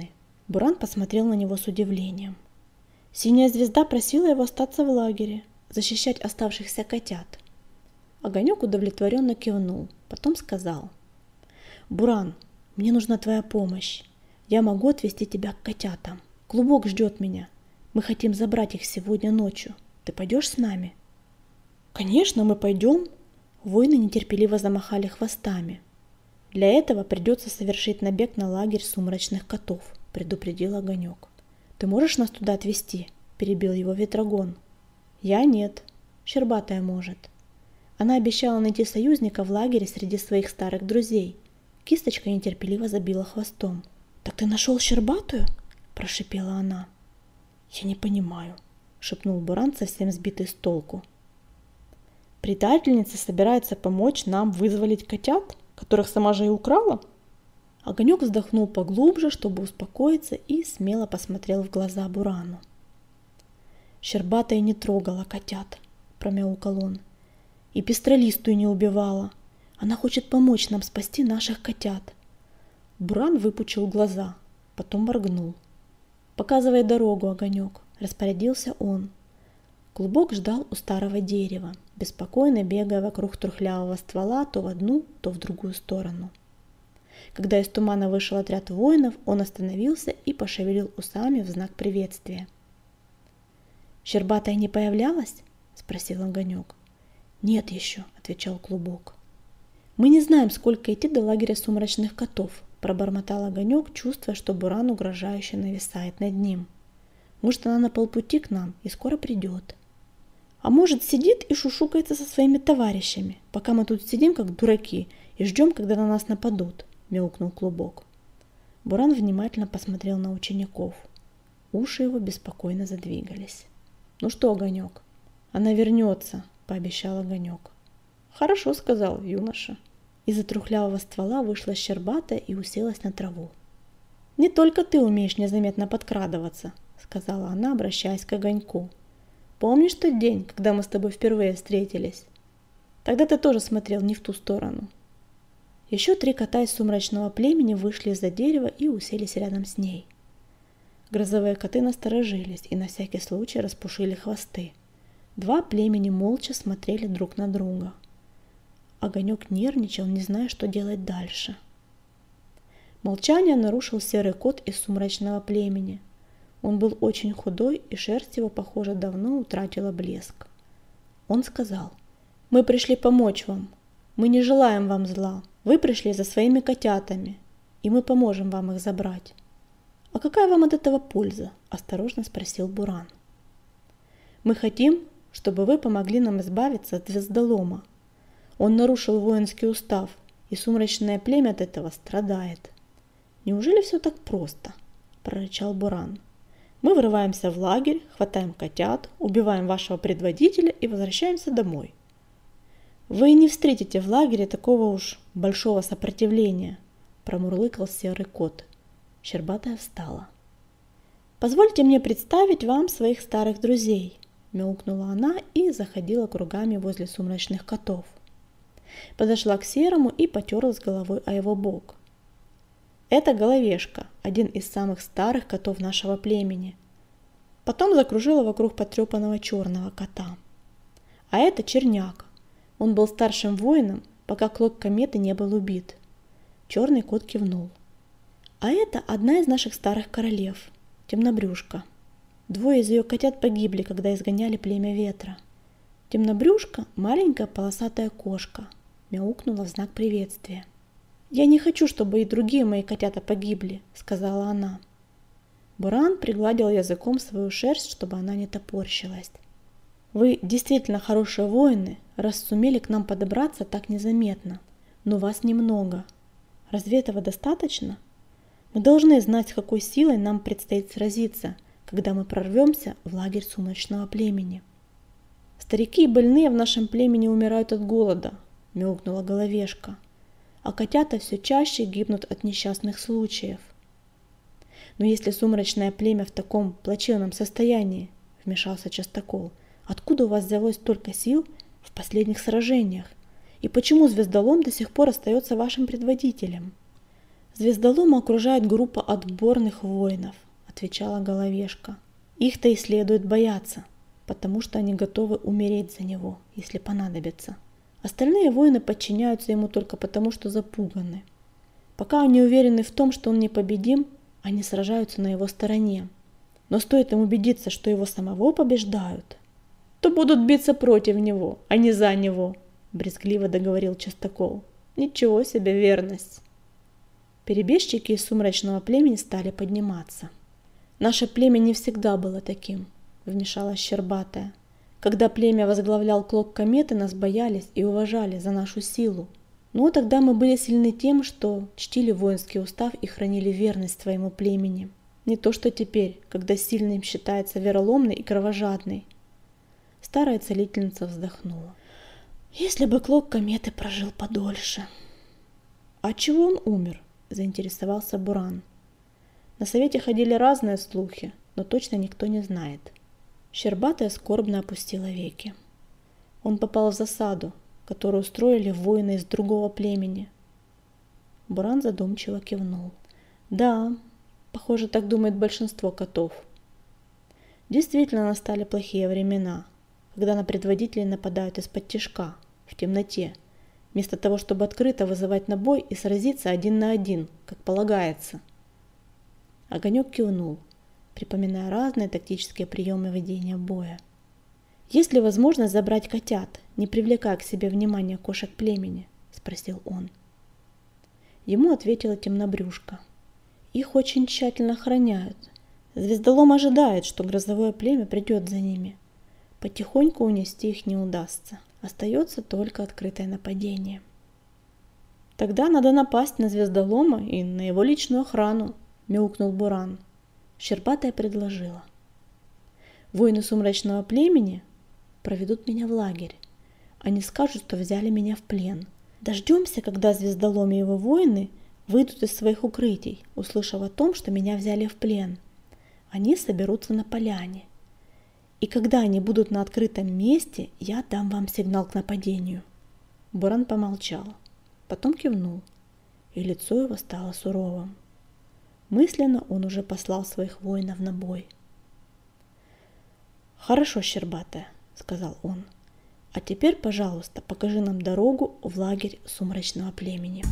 Speaker 1: Буран посмотрел на него с удивлением. Синяя звезда просила его остаться в лагере, защищать оставшихся котят. Огонек удовлетворенно кивнул, потом сказал: «Буран, мне нужна твоя помощь. Я могу отвезти тебя к котятам. Клубок ждет меня. Мы хотим забрать их сегодня ночью. Ты пойдешь с нами?» «Конечно, мы пойдем!» Воины нетерпеливо замахали хвостами. «Для этого придется совершить набег на лагерь сумрачных котов», — предупредил Огонек. «Ты можешь нас туда отвезти?» — перебил его Ветрогон. «Я нет. Щербатая может. Она обещала найти союзника в лагере среди своих старых друзей». Кисточка нетерпеливо забила хвостом. «Так ты нашел Щербатую?» – прошипела она. «Я не понимаю», – шепнул Буран, совсем сбитый с толку. «Предательница собирается помочь нам вызволить котят, которых сама же и украла?» Огонек вздохнул поглубже, чтобы успокоиться, и смело посмотрел в глаза Бурану. «Щербатая не трогала котят», – промяукал он, – «и пестролистую не убивала. Она хочет помочь нам спасти наших котят». Буран выпучил глаза, потом моргнул. «Показывай дорогу, Огонек», – распорядился он. Клубок ждал у старого дерева, беспокойно бегая вокруг трухлявого ствола то в одну, то в другую сторону. Когда из тумана вышел отряд воинов, он остановился и пошевелил усами в знак приветствия. «Щербатая не появлялась?» – спросил Огонек. «Нет еще», – отвечал Клубок. «Мы не знаем, сколько идти до лагеря сумрачных котов», – пробормотал Огонек, чувствуя, что Буран угрожающе нависает над ним. «Может, она на полпути к нам и скоро придет. А может, сидит и шушукается со своими товарищами, пока мы тут сидим, как дураки, и ждем, когда на нас нападут», – мяукнул Клубок. Буран внимательно посмотрел на учеников. Уши его беспокойно задвигались. «Ну что, Огонек?» «Она вернется», – пообещал Огонек. «Хорошо», — сказал юноша. Из-за трухлявого ствола вышла Щербатая и уселась на траву. «Не только ты умеешь незаметно подкрадываться», — сказала она, обращаясь к Огоньку. «Помнишь тот день, когда мы с тобой впервые встретились? Тогда ты тоже смотрел не в ту сторону». Еще 3 кота из сумрачного племени вышли из-за дерева и уселись рядом с ней. Грозовые коты насторожились и на всякий случай распушили хвосты. 2 племени молча смотрели друг на друга. Огонек нервничал, не зная, что делать дальше. Молчание нарушил серый кот из сумрачного племени. Он был очень худой, и шерсть его, похоже, давно утратила блеск. Он сказал: «Мы пришли помочь вам. Мы не желаем вам зла. Вы пришли за своими котятами, и мы поможем вам их забрать». «А какая вам от этого польза?» – осторожно спросил Буран. «Мы хотим, чтобы вы помогли нам избавиться от звездолома. Он нарушил воинский устав, и сумрачное племя от этого страдает». «Неужели все так просто?» – прорычал Буран. «Мы врываемся в лагерь, хватаем котят, убиваем вашего предводителя и возвращаемся домой. Вы не встретите в лагере такого уж большого сопротивления», – промурлыкал серый кот. Щербатая встала. «Позвольте мне представить вам своих старых друзей», – мяукнула она и заходила кругами возле сумрачных котов. Подошла к серому и потерлась головой о его бок. «Это Головешка, один из самых старых котов нашего племени». Потом закружила вокруг потрепанного черного кота. «А это Черняк. Он был старшим воином, пока Клок Кометы не был убит». Черный кот кивнул. «А это одна из наших старых королев, Темнобрюшка. 2 из ее котят погибли, когда изгоняли племя ветра. Темнобрюшка – маленькая полосатая кошка», – мяукнула в знак приветствия. «Я не хочу, чтобы и другие мои котята погибли», – сказала она. Буран пригладил языком свою шерсть, чтобы она не топорщилась. «Вы действительно хорошие воины, раз сумели к нам подобраться так незаметно, но вас немного. Разве этого достаточно? Мы должны знать, с какой силой нам предстоит сразиться, когда мы прорвемся в лагерь сумрачного племени». «Старики и больные в нашем племени умирают от голода», – мяукнула Головешка, «а котята все чаще гибнут от несчастных случаев». «Но если сумрачное племя в таком плачевном состоянии, – вмешался Частокол, – откуда у вас взялось столько сил в последних сражениях? И почему Звездолом до сих пор остается вашим предводителем?» Звездолома окружает группа отборных воинов, отвечала Головешка. Их-то и следует бояться, потому что они готовы умереть за него, если понадобится. Остальные воины подчиняются ему только потому, что запуганы. Пока они уверены в том, что он непобедим, они сражаются на его стороне. Но стоит им убедиться, что его самого побеждают, то будут биться против него, а не за него, брезгливо договорил Частокол. Ничего себе верность. Перебежчики из сумрачного племени стали подниматься. Наше племя не всегда было таким, вмешалась Щербатая. Когда племя возглавлял Клок Кометы, нас боялись и уважали за нашу силу. Но тогда мы были сильны тем, что чтили воинский устав и хранили верность своему племени. Не то что теперь, когда сильным считается вероломный и кровожадный. Старая целительница вздохнула. Если бы Клок Кометы прожил подольше. А чего он умер? Заинтересовался Буран. На совете ходили разные слухи, но точно никто не знает. Щербатая скорбно опустила веки. Он попал в засаду, которую устроили воины из другого племени. Буран задумчиво кивнул. Да, похоже, так думает большинство котов. Действительно настали плохие времена, когда на предводителей нападают из-под тишка, в темноте, вместо того, чтобы открыто вызывать на бой и сразиться один на один, как полагается. Огонек кивнул, припоминая разные тактические приемы ведения боя. «Есть ли возможность забрать котят, не привлекая к себе внимания кошек племени?» – спросил он. Ему ответила Темнобрюшка. «Их очень тщательно охраняют. Звездолом ожидает, что грозовое племя придет за ними. Потихоньку унести их не удастся. Остается только открытое нападение». «Тогда надо напасть на Звездолома и на его личную охрану», – мяукнул Буран. Щербатая предложила. «Воины сумрачного племени проведут меня в лагерь. Они скажут, что взяли меня в плен. Дождемся, когда Звездолом и его воины выйдут из своих укрытий, услышав о том, что меня взяли в плен. Они соберутся на поляне. И когда они будут на открытом месте, я дам вам сигнал к нападению». Буран помолчал, потом кивнул, и лицо его стало суровым. Мысленно он уже послал своих воинов на бой. «Хорошо, Щербатая», — сказал он. «А теперь, пожалуйста, покажи нам дорогу в лагерь сумрачного племени».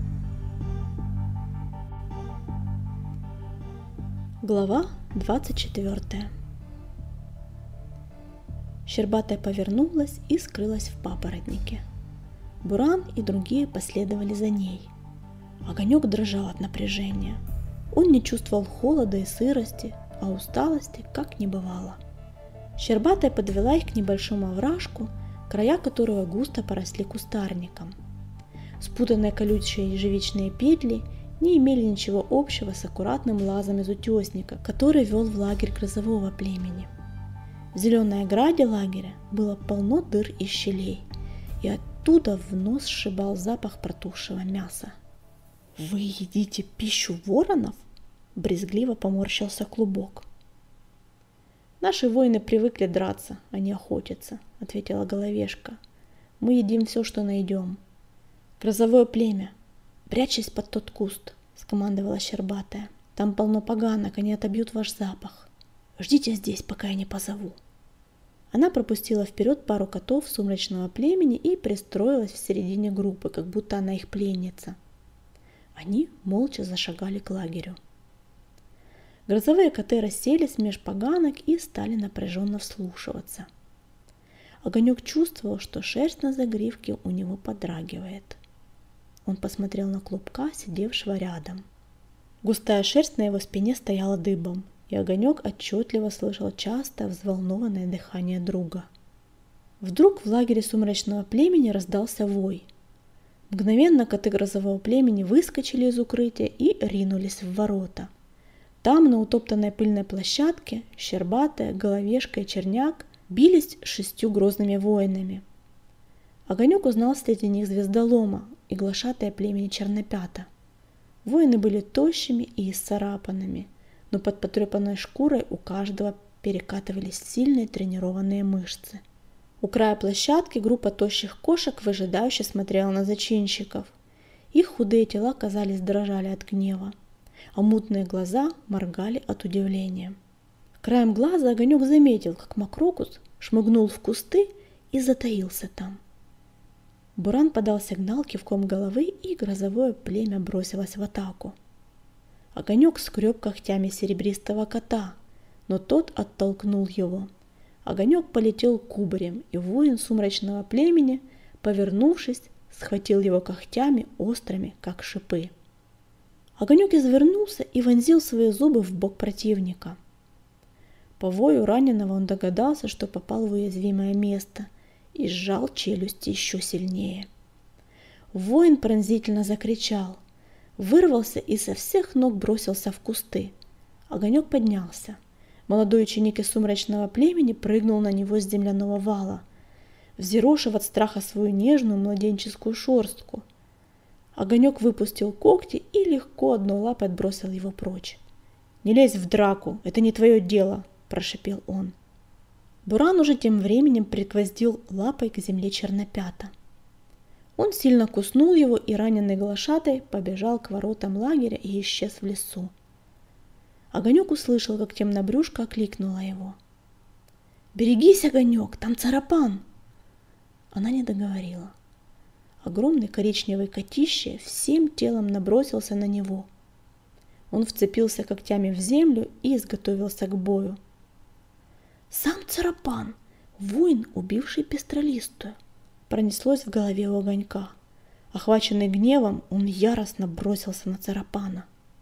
Speaker 1: Глава 24. Щербатая повернулась и скрылась в папоротнике. Буран и другие последовали за ней. Огонек дрожал от напряжения. Он не чувствовал холода и сырости, а усталости как не бывало. Щербатая подвела их к небольшому овражку, края которого густо поросли кустарником. Спутанные колючие ежевичные петли не имели ничего общего с аккуратным лазом из утесника, который вел в лагерь грозового племени. В зеленой ограде лагеря было полно дыр и щелей, и оттуда в нос сшибал запах протухшего мяса. «Вы едите пищу воронов?» – брезгливо поморщился Клубок. «Наши воины привыкли драться, а не охотиться», – ответила Головешка. «Мы едим все, что найдем». «Грозовое племя, прячьтесь под тот куст», – скомандовала Щербатая. «Там полно поганок, они отобьют ваш запах. Ждите здесь, пока я не позову». Она пропустила вперед пару котов сумрачного племени и пристроилась в середине группы, как будто она их пленница. Они молча зашагали к лагерю. Грозовые коты расселись меж поганок и стали напряженно вслушиваться. Огонек чувствовал, что шерсть на загривке у него подрагивает. Он посмотрел на Клубка, сидевшего рядом. Густая шерсть на его спине стояла дыбом, и Огонек отчетливо слышал частое взволнованное дыхание друга. Вдруг в лагере сумрачного племени раздался вой. Мгновенно коты грозового племени выскочили из укрытия и ринулись в ворота. Там, на утоптанной пыльной площадке, Щербатая, Головешка и Черняк бились 6 грозными воинами. Огонек узнал среди них Звездолома и глашатая племени Чернопята. Воины были тощими и исцарапанными, но под потрепанной шкурой у каждого перекатывались сильные тренированные мышцы. У края площадки группа тощих кошек выжидающе смотрела на зачинщиков. Их худые тела, казались, дрожали от гнева, а мутные глаза моргали от удивления. Краем глаза Огонек заметил, как Макрокус шмыгнул в кусты и затаился там. Буран подал сигнал кивком головы, и грозовое племя бросилось в атаку. Огонек скреб когтями серебристого кота, но тот оттолкнул его. Огонек полетел кубарем, и воин сумрачного племени, повернувшись, схватил его когтями острыми, как шипы. Огонек извернулся и вонзил свои зубы в бок противника. По вою раненого он догадался, что попал в уязвимое место, и сжал челюсти еще сильнее. Воин пронзительно закричал, вырвался и со всех ног бросился в кусты. Огонек поднялся. Молодой ученик из сумрачного племени прыгнул на него с земляного вала, взъерошив от страха свою нежную младенческую шерстку. Огонек выпустил когти и легко одной лапой отбросил его прочь. «Не лезь в драку, это не твое дело!» – прошипел он. Буран уже тем временем пригвоздил лапой к земле чернопята. Он сильно куснул его, и раненый глашатай побежал к воротам лагеря и исчез в лесу. Огонек услышал, как темнобрюшка окликнула его. «Берегись, Огонек, там Царапан!» Она не договорила. Огромный коричневый котище всем телом набросился на него. Он вцепился когтями в землю и изготовился к бою. «Сам Царапан, воин, убивший пестролистую!» Пронеслось в голове у Огонька. Охваченный гневом, он яростно бросился на Царапана.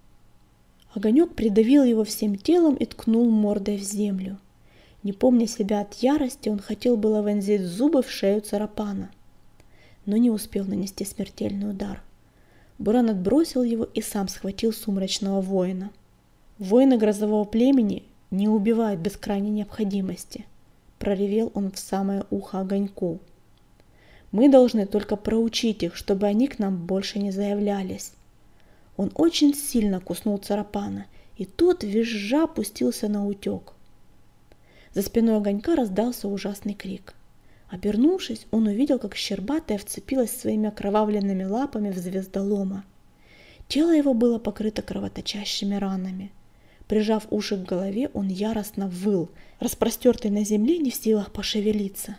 Speaker 1: Огонек придавил его всем телом и ткнул мордой в землю. Не помня себя от ярости, он хотел было вонзить зубы в шею Царапана, но не успел нанести смертельный удар. Буран отбросил его и сам схватил сумрачного воина. Воины грозового племени не убивают без крайней необходимости, проревел он в самое ухо Огоньку. Мы должны только проучить их, чтобы они к нам больше не заявлялись. Он очень сильно куснул Царапана, и тот, визжа, пустился на утек. За спиной Огонька раздался ужасный крик. Обернувшись, он увидел, как Щербатая вцепилась своими окровавленными лапами в Звездолома. Тело его было покрыто кровоточащими ранами. Прижав уши к голове, он яростно выл, распростертый на земле, не в силах пошевелиться.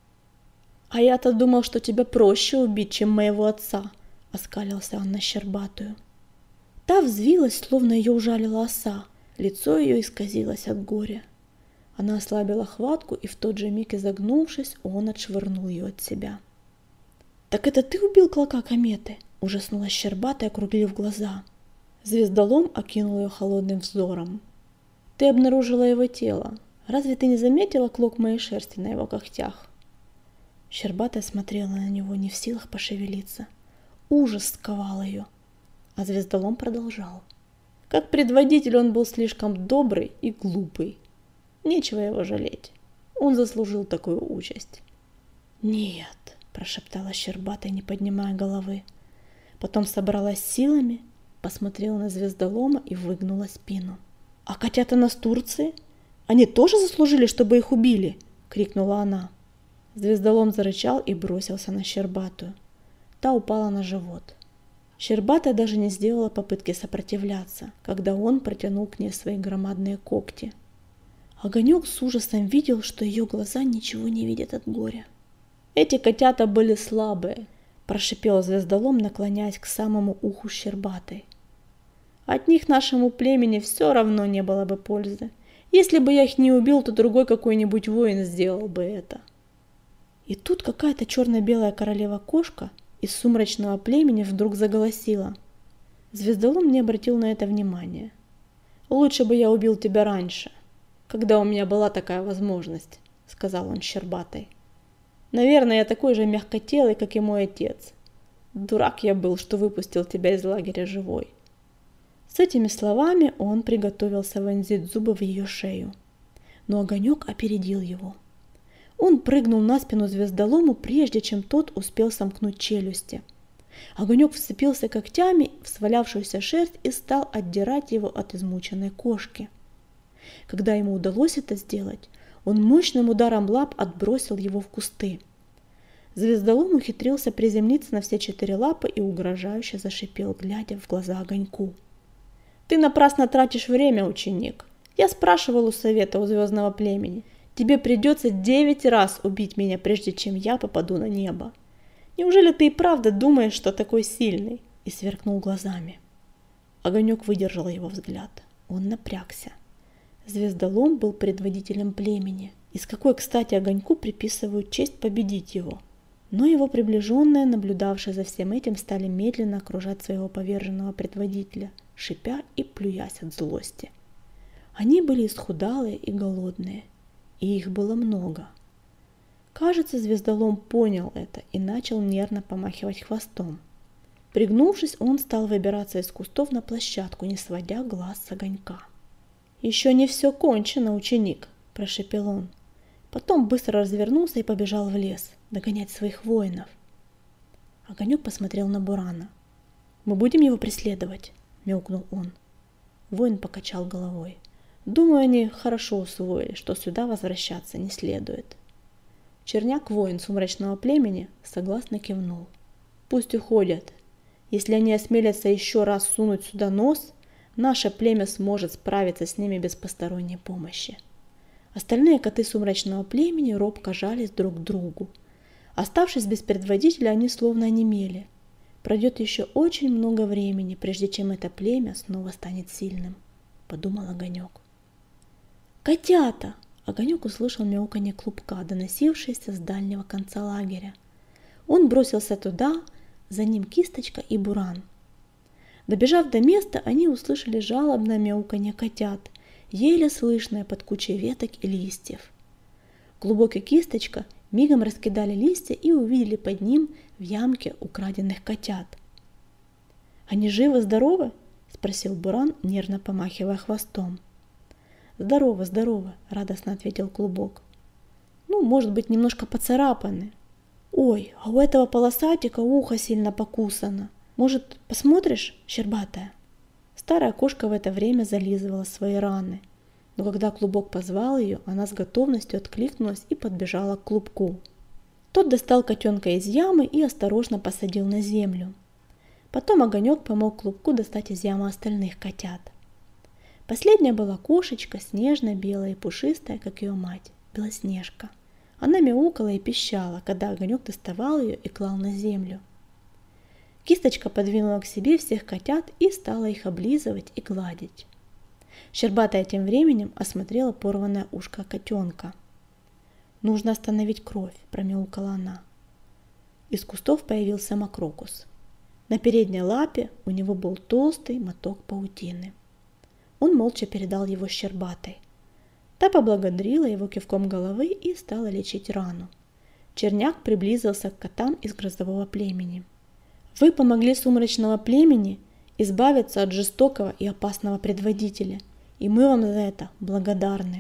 Speaker 1: «А я-то думал, что тебя проще убить, чем моего отца», — оскалился он на Щербатую. Та взвилась, словно ее ужалила оса, лицо ее исказилось от горя. Она ослабила хватку, и в тот же миг, изогнувшись, он отшвырнул ее от себя. «Так это ты убил клока кометы?» — ужаснулась Щербатая, округлив глаза. Звездолом окинул ее холодным взором. «Ты обнаружила его тело. Разве ты не заметила клок моей шерсти на его когтях?» Щербатая смотрела на него, не в силах пошевелиться. Ужас сковал ее. А Звездолом продолжал. Как предводитель он был слишком добрый и глупый. Нечего его жалеть. Он заслужил такую участь. «Нет», – прошептала Щербатая, не поднимая головы. Потом собралась силами, посмотрела на Звездолома и выгнула спину. «А котята настурции? Они тоже заслужили, чтобы их убили?» – крикнула она. Звездолом зарычал и бросился на Щербатую. Та упала на живот. Щербатая даже не сделала попытки сопротивляться, когда он протянул к ней свои громадные когти. Огонек с ужасом видел, что ее глаза ничего не видят от горя. «Эти котята были слабые», – прошипел Звездолом, наклоняясь к самому уху Щербатой. «От них нашему племени все равно не было бы пользы. Если бы я их не убил, то другой какой-нибудь воин сделал бы это». И тут какая-то черно-белая королева-кошка из сумрачного племени вдруг заголосила. Звездолом не обратил на это внимания. «Лучше бы я убил тебя раньше, когда у меня была такая возможность», — сказал он Щербатой. «Наверное, я такой же мягкотелый, как и мой отец. Дурак я был, что выпустил тебя из лагеря живой». С этими словами он приготовился вонзить зубы в ее шею. Но Огонек опередил его. Он прыгнул на спину Звездолому, прежде чем тот успел сомкнуть челюсти. Огонек вцепился когтями в свалявшуюся шерсть и стал отдирать его от измученной кошки. Когда ему удалось это сделать, он мощным ударом лап отбросил его в кусты. Звездолом ухитрился приземлиться на все 4 лапы и угрожающе зашипел, глядя в глаза Огоньку. «Ты напрасно тратишь время, ученик. Я спрашивал у совета у звездного племени. Тебе придется 9 раз убить меня, прежде чем я попаду на небо. Неужели ты и правда думаешь, что такой сильный?» И сверкнул глазами. Огонек выдержал его взгляд. Он напрягся. Звездолом был предводителем племени. И с какой, кстати, Огоньку приписывают честь победить его? Но его приближенные, наблюдавшие за всем этим, стали медленно окружать своего поверженного предводителя, шипя и плюясь от злости. Они были исхудалые и голодные, и их было много. Кажется, Звездолом понял это и начал нервно помахивать хвостом. Пригнувшись, он стал выбираться из кустов на площадку, не сводя глаз с Огонька. «Еще не все кончено, ученик», – прошепел он. Потом быстро развернулся и побежал в лес догонять своих воинов. Огонек посмотрел на Бурана. «Мы будем его преследовать?» – мяукнул он. Воин покачал головой. «Думаю, они хорошо усвоили, что сюда возвращаться не следует». Черняк, воин сумрачного племени, согласно кивнул. «Пусть уходят. Если они осмелятся еще раз сунуть сюда нос, наше племя сможет справиться с ними без посторонней помощи». Остальные коты сумрачного племени робко жались друг к другу. Оставшись без предводителя, они словно онемели. Пройдет еще очень много времени, прежде чем это племя снова станет сильным, подумал Огонек. «Котята!» Огонек услышал мяуканье клубка, доносившееся с дальнего конца лагеря. Он бросился туда, за ним Кисточка и Буран. Добежав до места, они услышали жалобное мяуканье котят, еле слышное под кучей веток и листьев. Клубок и Кисточка мигом раскидали листья и увидели под ним в ямке украденных котят. «Они живы-здоровы?» – спросил Буран, нервно помахивая хвостом. «Здорово, здорово», – радостно ответил Клубок. «Ну, может быть, немножко поцарапаны. Ой, а у этого полосатика ухо сильно покусано. Может, посмотришь, Щербатая?» Старая кошка в это время зализывала свои раны. Но когда Клубок позвал ее, она с готовностью откликнулась и подбежала к Клубку. Тот достал котенка из ямы и осторожно посадил на землю. Потом Огонек помог Клубку достать из ямы остальных котят. Последняя была кошечка, снежно-белая и пушистая, как ее мать, Белоснежка. Она мяукала и пищала, когда Огонек доставал ее и клал на землю. Кисточка подвинула к себе всех котят и стала их облизывать и гладить. Щербатая тем временем осмотрела порванное ушко котенка. «Нужно остановить кровь», – промяукала она. Из кустов появился Мокрокус. На передней лапе у него был толстый моток паутины. Он молча передал его Щербатой. Та поблагодарила его кивком головы и стала лечить рану. Черняк приблизился к котам из грозового племени. «Вы помогли сумрачного племени избавиться от жестокого и опасного предводителя, и мы вам за это благодарны.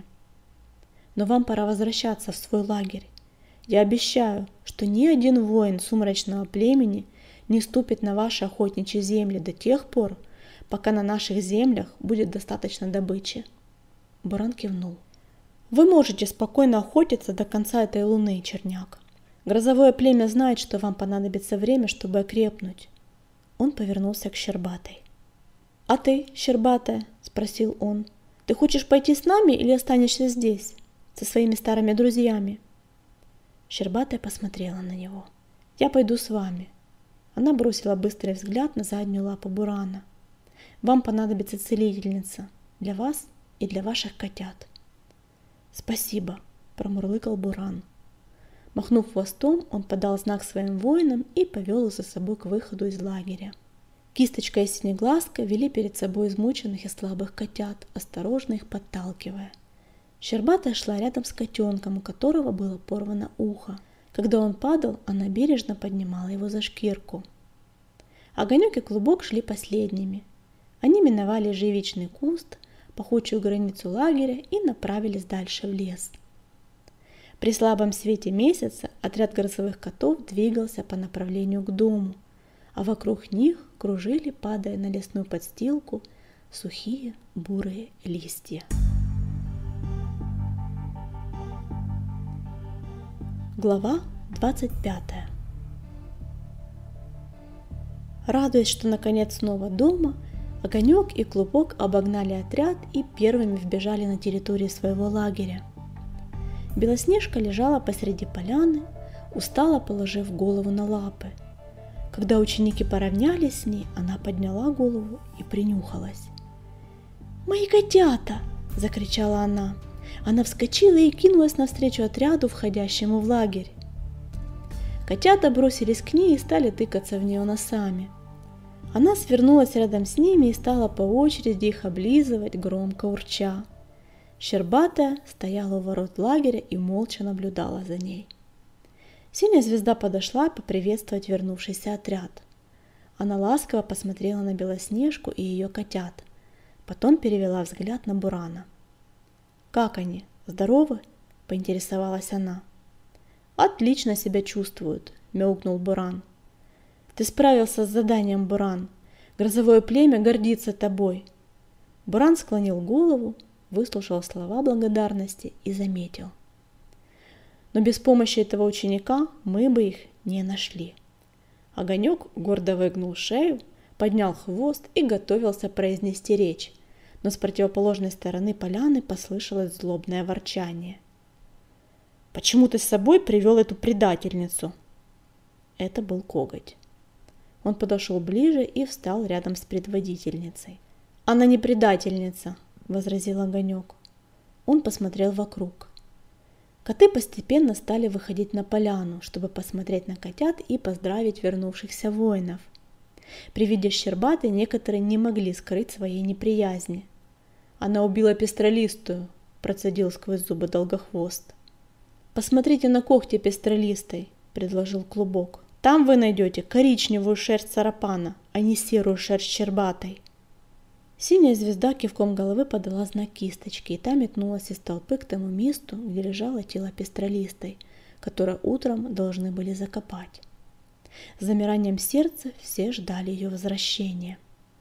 Speaker 1: Но вам пора возвращаться в свой лагерь. Я обещаю, что ни один воин сумрачного племени не ступит на ваши охотничьи земли до тех пор, пока на наших землях будет достаточно добычи». Буран кивнул. «Вы можете спокойно охотиться до конца этой луны, Черняк. Грозовое племя знает, что вам понадобится время, чтобы окрепнуть». Он повернулся к Щербатой. «А ты, Щербатая?» – спросил он. «Ты хочешь пойти с нами или останешься здесь, со своими старыми друзьями?» Щербатая посмотрела на него. «Я пойду с вами». Она бросила быстрый взгляд на заднюю лапу Бурана. «Вам понадобится целительница для вас и для ваших котят». «Спасибо», – промурлыкал Буран. Махнув хвостом, он подал знак своим воинам и повел их за собой к выходу из лагеря. Кисточка и Синеглазка вели перед собой измученных и слабых котят, осторожно их подталкивая. Щербатая шла рядом с котенком, у которого было порвано ухо. Когда он падал, она бережно поднимала его за шкирку. Огонек и Клубок шли последними. Они миновали ежевичный куст, пахучую границу лагеря и направились дальше в лес. При слабом свете месяца отряд грозовых котов двигался по направлению к дому, а вокруг них кружили, падая на лесную подстилку, сухие бурые листья. Глава 25. Радуясь, что наконец снова дома, Огонек и Клубок обогнали отряд и первыми вбежали на территорию своего лагеря. Белоснежка лежала посреди поляны, устало положив голову на лапы. Когда ученики поравнялись с ней, она подняла голову и принюхалась. «Мои котята!» – закричала она. Она вскочила и кинулась навстречу отряду, входящему в лагерь. Котята бросились к ней и стали тыкаться в нее носами. Она свернулась рядом с ними и стала по очереди их облизывать, громко урча. Щербатая стояла у ворот лагеря и молча наблюдала за ней. Синяя звезда подошла поприветствовать вернувшийся отряд. Она ласково посмотрела на Белоснежку и ее котят, потом перевела взгляд на Бурана. «Как они? Здоровы?» – поинтересовалась она. «Отлично себя чувствуют», – мяукнул Буран. «Ты справился с заданием, Буран. Грозовое племя гордится тобой». Буран склонил голову, выслушал слова благодарности и заметил. «Но без помощи этого ученика мы бы их не нашли». Огонек гордо выгнул шею, поднял хвост и готовился произнести речь, но с противоположной стороны поляны послышалось злобное ворчание. «Почему ты с собой привел эту предательницу?» Это был Коготь. Он подошел ближе и встал рядом с предводительницей. «Она не предательница», — возразил Огонек. Он посмотрел вокруг. Коты постепенно стали выходить на поляну, чтобы посмотреть на котят и поздравить вернувшихся воинов. При виде Щербатой некоторые не могли скрыть своей неприязни. «Она убила пестролистую», – процедил сквозь зубы Долгохвост. «Посмотрите на когти пестролистой», – предложил Клубок. «Там вы найдете коричневую шерсть сарапана, а не серую шерсть Щербатой». Синяя звезда кивком головы подала знак кисточки, и та метнулась из толпы к тому месту, где лежало тело пестролистой, которое утром должны были закопать. С замиранием сердца все ждали ее возвращения.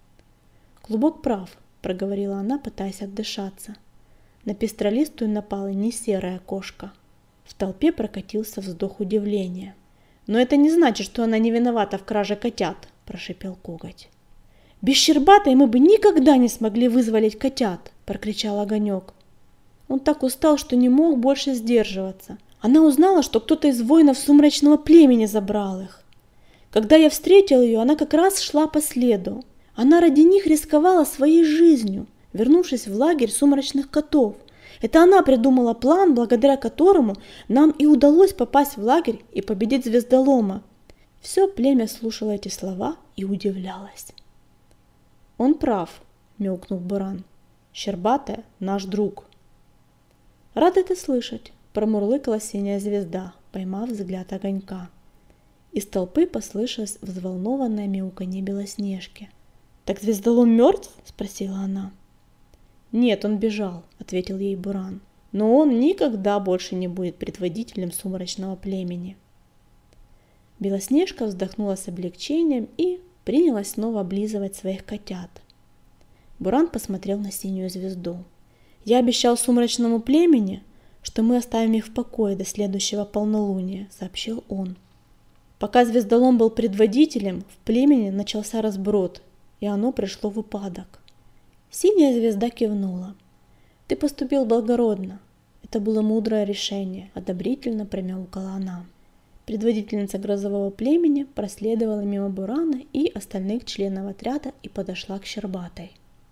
Speaker 1: «Клубок прав», — проговорила она, пытаясь отдышаться. «На пестролистую напала не серая кошка». В толпе прокатился вздох удивления. «Но это не значит, что она не виновата в краже котят», — прошипел Коготь. «Без Щербатой мы бы никогда не смогли вызволить котят», — прокричал Огонек. Он так устал, что не мог больше сдерживаться. Она узнала, что кто-то из воинов сумрачного племени забрал их. Когда я встретил ее, она как раз шла по следу. Она ради них рисковала своей жизнью, вернувшись в лагерь сумрачных котов. Это она придумала план, благодаря которому нам и удалось попасть в лагерь и победить Звездолома». Все племя слушало эти слова и удивлялось. «Он прав», — мяукнул Буран. «Щербатая — наш друг». «Рад это слышать», — промурлыкала Синяя звезда, поймав взгляд Огонька. Из толпы послышалось взволнованное мяуканье Белоснежки. «Так Звездолом мертв?» — спросила она. «Нет, он бежал», — ответил ей Буран. «Но он никогда больше не будет предводителем сумрачного племени». Белоснежка вздохнула с облегчением и принялась снова облизывать своих котят. Буран посмотрел на Синюю звезду. «Я обещал сумрачному племени, что мы оставим их в покое до следующего полнолуния», — сообщил он. Пока Звездолом был предводителем, в племени начался разброд, и оно пришло в упадок. Синяя звезда кивнула. «Ты поступил благородно. Это было мудрое решение», — одобрительно промяукала она. Предводительница грозового племени проследовала мимо Бурана и остальных членов отряда и подошла к Щербатой.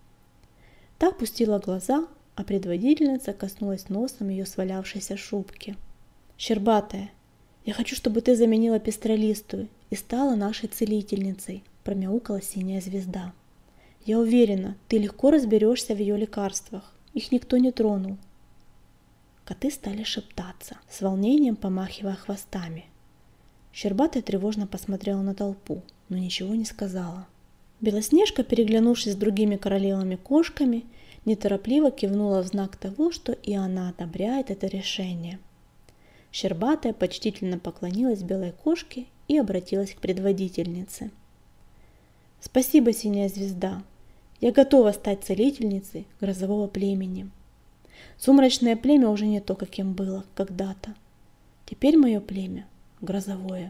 Speaker 1: Та опустила глаза, а предводительница коснулась носом ее свалявшейся шубки. «Щербатая, я хочу, чтобы ты заменила пестролистую и стала нашей целительницей», — промяукала Синяя звезда. «Я уверена, ты легко разберешься в ее лекарствах. Их никто не тронул». Коты стали шептаться, с волнением помахивая хвостами. Щербатая тревожно посмотрела на толпу, но ничего не сказала. Белоснежка, переглянувшись с другими королевами-кошками, неторопливо кивнула в знак того, что и она одобряет это решение. Щербатая почтительно поклонилась белой кошке и обратилась к предводительнице. «Спасибо, Синяя звезда. Я готова стать целительницей грозового племени. Сумрачное племя уже не то, каким было когда-то. Теперь мое племя в грозовое.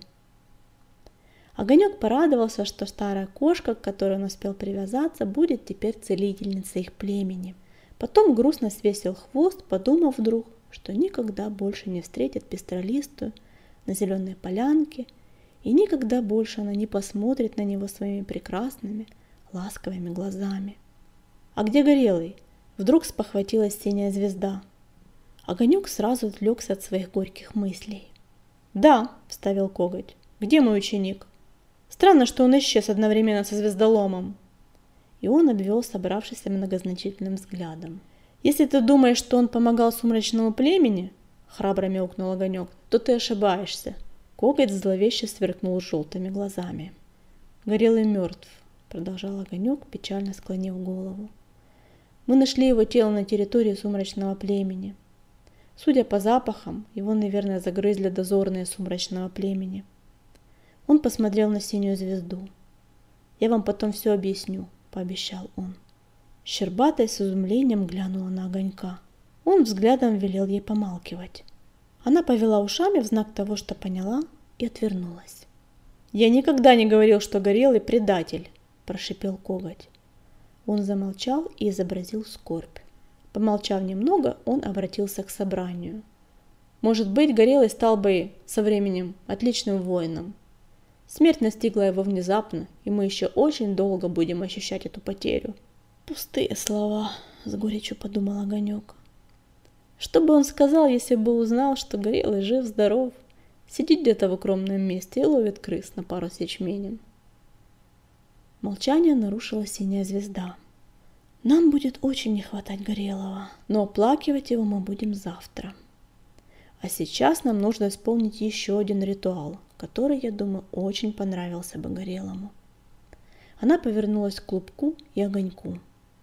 Speaker 1: Огонек порадовался, что старая кошка, к которой он успел привязаться, будет теперь целительницей их племени. Потом грустно свесил хвост, подумав вдруг, что никогда больше не встретит пестролистую на зеленой полянке, и никогда больше она не посмотрит на него своими прекрасными, ласковыми глазами. «А где Горелый?» Вдруг спохватилась синяя звезда. Огонек сразу отвлекся от своих горьких мыслей. «Да», — вставил Коготь, — «где мой ученик? Странно, что он исчез одновременно со звездоломом». И он обвел собравшийся многозначительным взглядом. «Если ты думаешь, что он помогал сумрачному племени, — храбро мяукнул Огонек, — то ты ошибаешься». Коготь зловеще сверкнул желтыми глазами. «Горелый мертв», — продолжал Огонек, печально склонив голову. «Мы нашли его тело на территории сумрачного племени. Судя по запахам, его, наверное, загрызли дозорные сумрачного племени». Он посмотрел на синюю звезду. «Я вам потом все объясню», — пообещал он. Щербатая с изумлением глянула на Огонька. Он взглядом велел ей помалкивать. Она повела ушами в знак того, что поняла, и отвернулась. «Я никогда не говорил, что Горелый предатель», — прошипел Коготь. Он замолчал и изобразил скорбь. Помолчав немного, он обратился к собранию. «Может быть, Горелый стал бы со временем отличным воином. Смерть настигла его внезапно, и мы еще очень долго будем ощущать эту потерю». «Пустые слова», — с горечью подумал Огонек. Что бы он сказал, если бы узнал, что Горелый жив-здоров, сидит где-то в укромном месте и ловит крыс на пару с ячменем? Молчание нарушила синяя звезда. «Нам будет очень не хватать Горелого, но оплакивать его мы будем завтра. А сейчас нам нужно исполнить еще один ритуал, который, я думаю, очень понравился бы Горелому». Она повернулась к Клубку и Огоньку.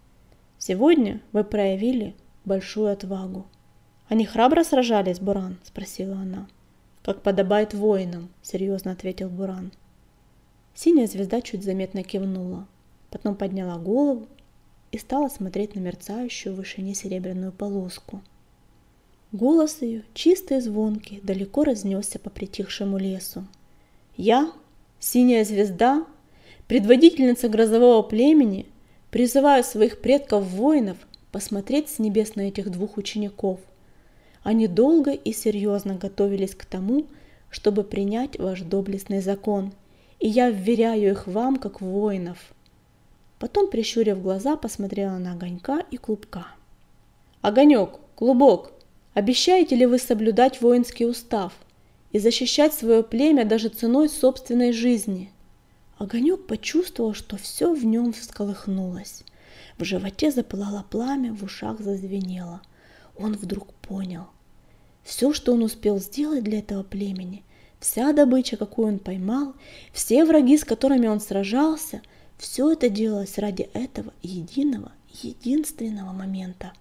Speaker 1: «Сегодня вы проявили большую отвагу». «Они храбро сражались, Буран?» – спросила она. «Как подобает воинам», – серьезно ответил Буран. Синяя звезда чуть заметно кивнула, потом подняла голову и стала смотреть на мерцающую в вышине серебряную полоску. Голос ее, чистый и звонкий, далеко разнесся по притихшему лесу. «Я, синяя звезда, предводительница грозового племени, призываю своих предков-воинов посмотреть с небес на этих двух учеников. Они долго и серьезно готовились к тому, чтобы принять ваш доблестный закон, и я вверяю их вам, как воинов». Потом, прищурив глаза, посмотрела на Огонька и Клубка. «Огонек, Клубок, обещаете ли вы соблюдать воинский устав и защищать свое племя даже ценой собственной жизни?» Огонек почувствовал, что все в нем всколыхнулось. В животе запылало пламя, в ушах зазвенело. Он вдруг понял. Все, что он успел сделать для этого племени, вся добыча, какую он поймал, все враги, с которыми он сражался, все это делалось ради этого единого, единственного момента.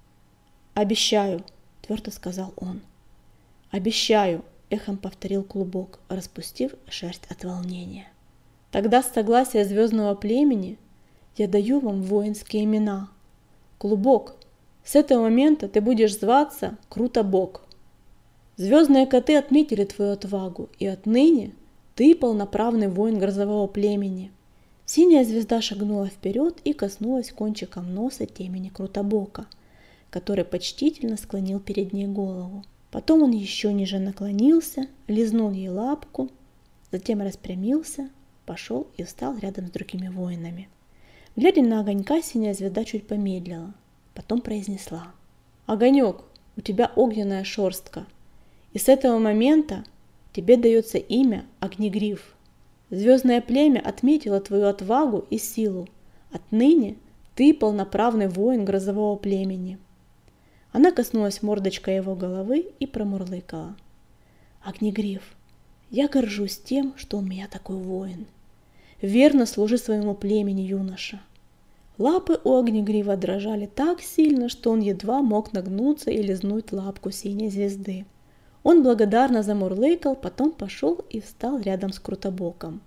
Speaker 1: «Обещаю», — твердо сказал он. «Обещаю», — эхом повторил Клубок, распустив шерсть от волнения. «Тогда с согласия звездного племени я даю вам воинские имена. Клубок, с этого момента ты будешь зваться Крутобок. Звездные коты отметили твою отвагу, и отныне ты полноправный воин грозового племени». Синяя звезда шагнула вперед и коснулась кончиком носа темени Крутобока, который почтительно склонил перед ней голову. Потом он еще ниже наклонился, лизнул ей лапку, затем распрямился, пошел и встал рядом с другими воинами. Глядя на Огонька, синяя звезда чуть помедлила, потом произнесла: «Огонек, у тебя огненная шерстка, и с этого момента тебе дается имя Огнегриф. Звездное племя отметило твою отвагу и силу. Отныне ты полноправный воин грозового племени». Она коснулась мордочкой его головы и промурлыкала: «Огнегриф, я горжусь тем, что у меня такой воин. Верно служи своему племени, юноша». Лапы у Огнегрива дрожали так сильно, что он едва мог нагнуться и лизнуть лапку синей звезды. Он благодарно замурлыкал, потом пошел и встал рядом с Крутобоком.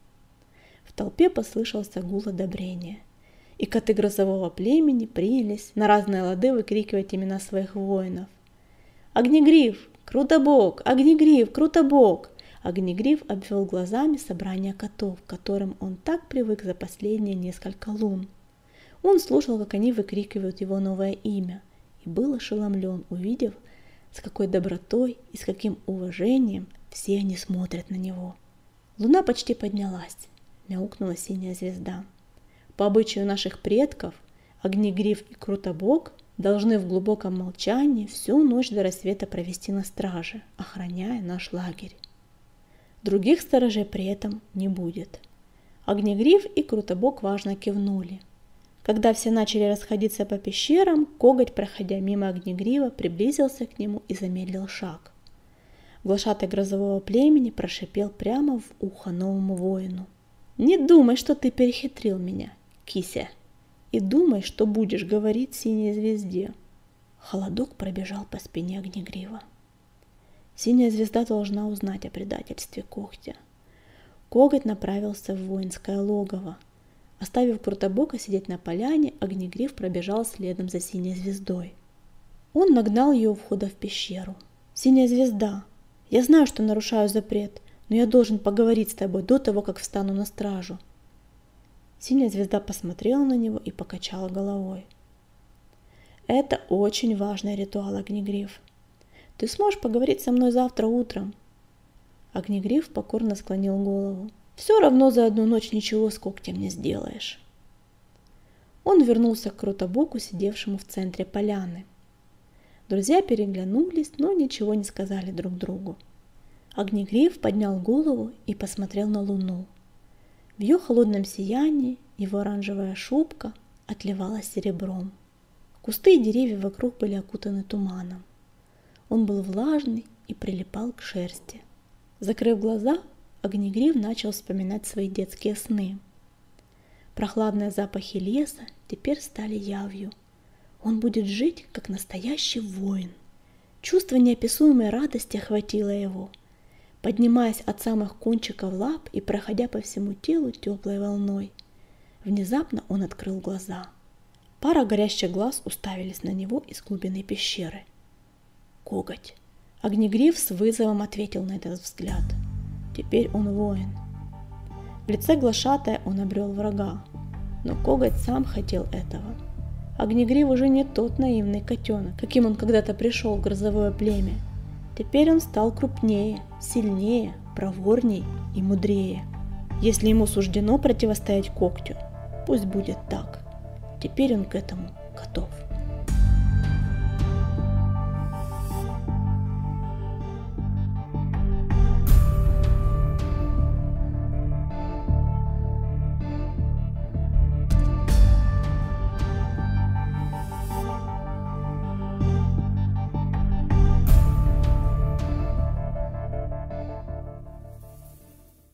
Speaker 1: В толпе послышался гул одобрения, и коты грозового племени принялись на разные лады выкрикивать имена своих воинов. «Огнегриф! Крутобок! Огнегриф! Крутобок! Огнегриф обвел глазами собрание котов, к которым он так привык за последние несколько лун. Он слушал, как они выкрикивают его новое имя, и был ошеломлен, увидев, с какой добротой и с каким уважением все они смотрят на него. Луна почти поднялась, мяукнула синяя звезда. По обычаю наших предков, Огнегриф и Крутобок должны в глубоком молчании всю ночь до рассвета провести на страже, охраняя наш лагерь. Других сторожей при этом не будет. Огнегриф и Крутобок важно кивнули. Когда все начали расходиться по пещерам, Коготь, проходя мимо Огнегрива, приблизился к нему и замедлил шаг. Глашатай грозового племени прошипел прямо в ухо новому воину: «Не думай, что ты перехитрил меня, кися, и думай, что будешь говорить синей звезде». Холодок пробежал по спине Огнегрива. Синяя звезда должна узнать о предательстве Когтя. Коготь направился в воинское логово. Оставив Крутобока сидеть на поляне, Огнегриф пробежал следом за синей звездой. Он нагнал ее у входа в пещеру. «Синяя звезда, я знаю, что нарушаю запрет, но я должен поговорить с тобой до того, как встану на стражу». Синяя звезда посмотрела на него и покачала головой. «Это очень важный ритуал, Огнегриф. Ты сможешь поговорить со мной завтра утром?» Огнегриф покорно склонил голову. «Все равно за одну ночь ничего с Когтем не сделаешь». Он вернулся к Крутобоку, сидевшему в центре поляны. Друзья переглянулись, но ничего не сказали друг другу. Огнегриф поднял голову и посмотрел на луну. В ее холодном сиянии его оранжевая шубка отливала серебром. Кусты и деревья вокруг были окутаны туманом. Он был влажный и прилипал к шерсти. Закрыв глаза, Огнегриф начал вспоминать свои детские сны. Прохладные запахи леса теперь стали явью. Он будет жить, как настоящий воин. Чувство неописуемой радости охватило его, поднимаясь от самых кончиков лап и проходя по всему телу теплой волной. Внезапно он открыл глаза. Пара горящих глаз уставились на него из глубины пещеры. Коготь. Огнегриф с вызовом ответил на этот взгляд. Теперь он воин. В лице глашатая он обрел врага, но Коготь сам хотел этого. Огнегриф уже не тот наивный котенок, каким он когда-то пришел в грозовое племя. Теперь он стал крупнее, сильнее, проворней и мудрее. Если ему суждено противостоять Когтю, пусть будет так. Теперь он к этому готов.